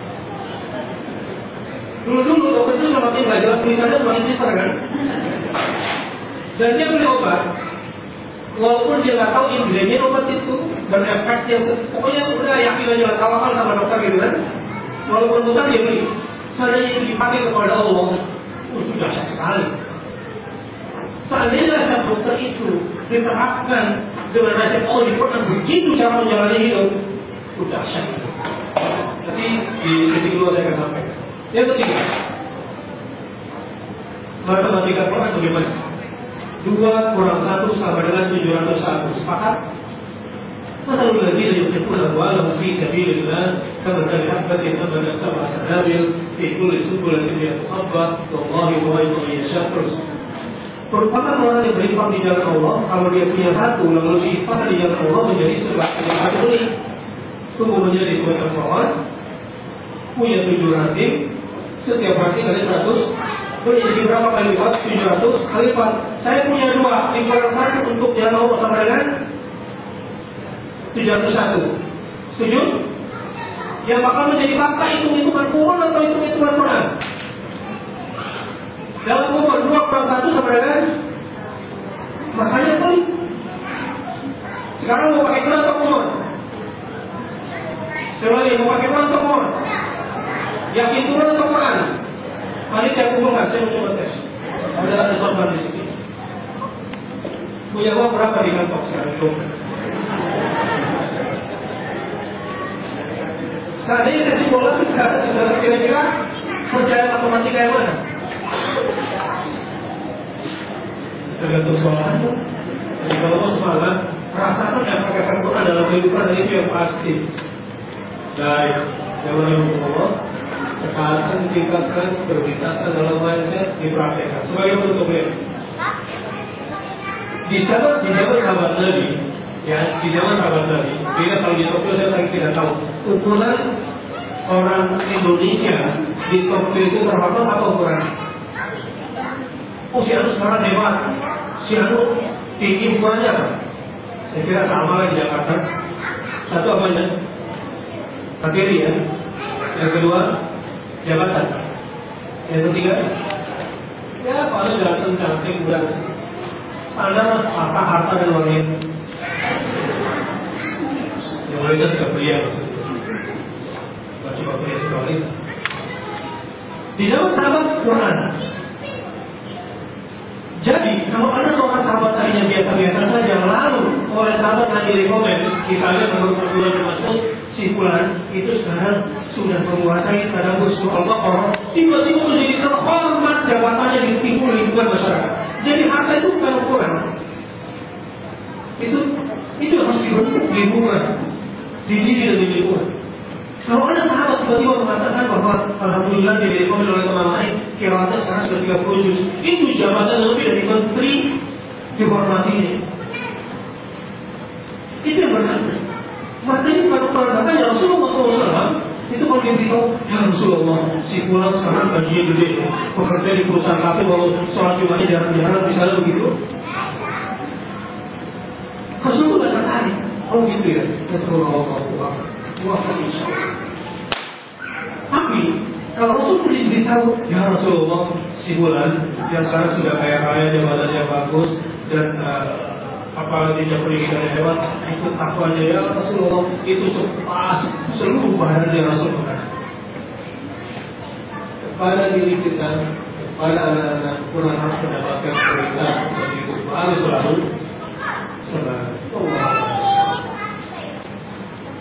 Dulu dokter itu semakin nggak jelas tulisannya semakin pintar kan. Dan dia beli obat, walaupun dia nggak tahu ingredient obat itu berefek yang pokoknya udah yakin aja tawakal sama dokter gitu kan. Walaupun utang dia beli. Seandainya itu dipakai kepada Allah, itu dahsyat sekali. Seandainya resep dokter itu diterapkan dengan resep Allah di Quran begitu cara menjalani hidup, itu dahsyat. Tapi di sisi kedua saya akan sampaikan. Yang ketiga, matematika Quran bagaimana? 2 kurang 1 sama dengan 701. Sepakat? مثل الذين ينفقون أموالهم في سبيل الله كمثل حبة أنبتت 7 سنابل في كل سنبلة 100 حبة والله يضاعف من يشاء. Perumpamaan orang yang berinfak di jalan Allah, kalau dia punya 1 lalu diinfak di jalan Allah menjadi sebagian 1 ini, tumbuh menjadi sebagian pohon, punya 7 ranting, setiap ranting kali 100, menjadi berapa kali lipat? 700 kali lipat. Saya punya 2, tinggal 1 untuk jalan Allah sama dengan 701. Setuju? Yang bakal menjadi fakta hitung-hitungan Quran atau hitung-hitungan Quran? Dalam umur 2 kurang 1 sama dengan makanya pelit. Sekarang mau pakai Quran atau Quran? Sekali mau pakai Quran atau Quran? Yakin Quran atau Quran? Mari saya kumpulkan, saya mau coba tes. Ada sorban di sini. Punya uang berapa di kantong sekarang? Seandainya kasih bola sudah kira-kira percaya matematika yang mana? Tergantung soalnya. Kalau semangat, rasakan apakah Quran dalam kehidupan itu yang pasti. Baik, yang Allah sekarang tingkatkan prioritaskan dalam mindset dipraktekkan sebagai bentuknya. Di zaman sahabat Nabi, ya di zaman sahabat Nabi, bila kalau di Tokyo saya lagi tidak tahu ukuran orang Indonesia di Tokyo itu berapa atau ukuran? Oh si Anu sekarang hebat, si Anu tinggi ukurannya apa? Saya kira sama lah di Jakarta. Satu apanya? Materi ya. Yang kedua jabatan. Yang ketiga ya paling ganteng cantik udah. Anda harta dan wanita. Yang wanita sudah pria. Cuma pria sekali. Di zaman sahabat Quran. Jadi kalau ada seorang sahabat tadinya biasa-biasa saja, lalu oleh sahabat Nabi rekomen, misalnya menurut Abdullah Mas'ud, si fulan itu sekarang sudah menguasai tadabbur surah Al-Baqarah, tiba-tiba menjadi terhormat jabatannya di timur lingkungan masyarakat. Jadi harta itu bukan ukuran. Itu harus dibentuk di lingkungan, dididik dan di lingkungan. Kalau ada sahabat tiba-tiba mengatakan bahwa alhamdulillah dia direkomend oleh teman lain, kiraatnya sekarang sudah 30 juz, itu jabatan lebih dari menteri dihormatinya. Itu yang berkata. Makanya kalau perhatikan ya Rasulullah SAW itu kalau dia beritahu, ya Rasulullah, si pulang sekarang gajinya gede, bekerja di perusahaan kafe, kalau sholat Jumatnya jarang-jarang, misalnya begitu. Rasulullah tertarik. Oh gitu ya, Rasulullah. Wah, insya Allah. Tapi kalau Rasul diberitahu, ya Rasulullah, si bulan yang sekarang sudah kaya-kaya, jabatannya bagus dan apalagi pendidikannya hebat, itu takwanya ya Rasulullah, itu sepas seluruh badannya Rasul mengatakan. Kepada diri kita, kepada anak-anak, kurang harus mendapatkan prioritas untuk hidup. Harus selalu.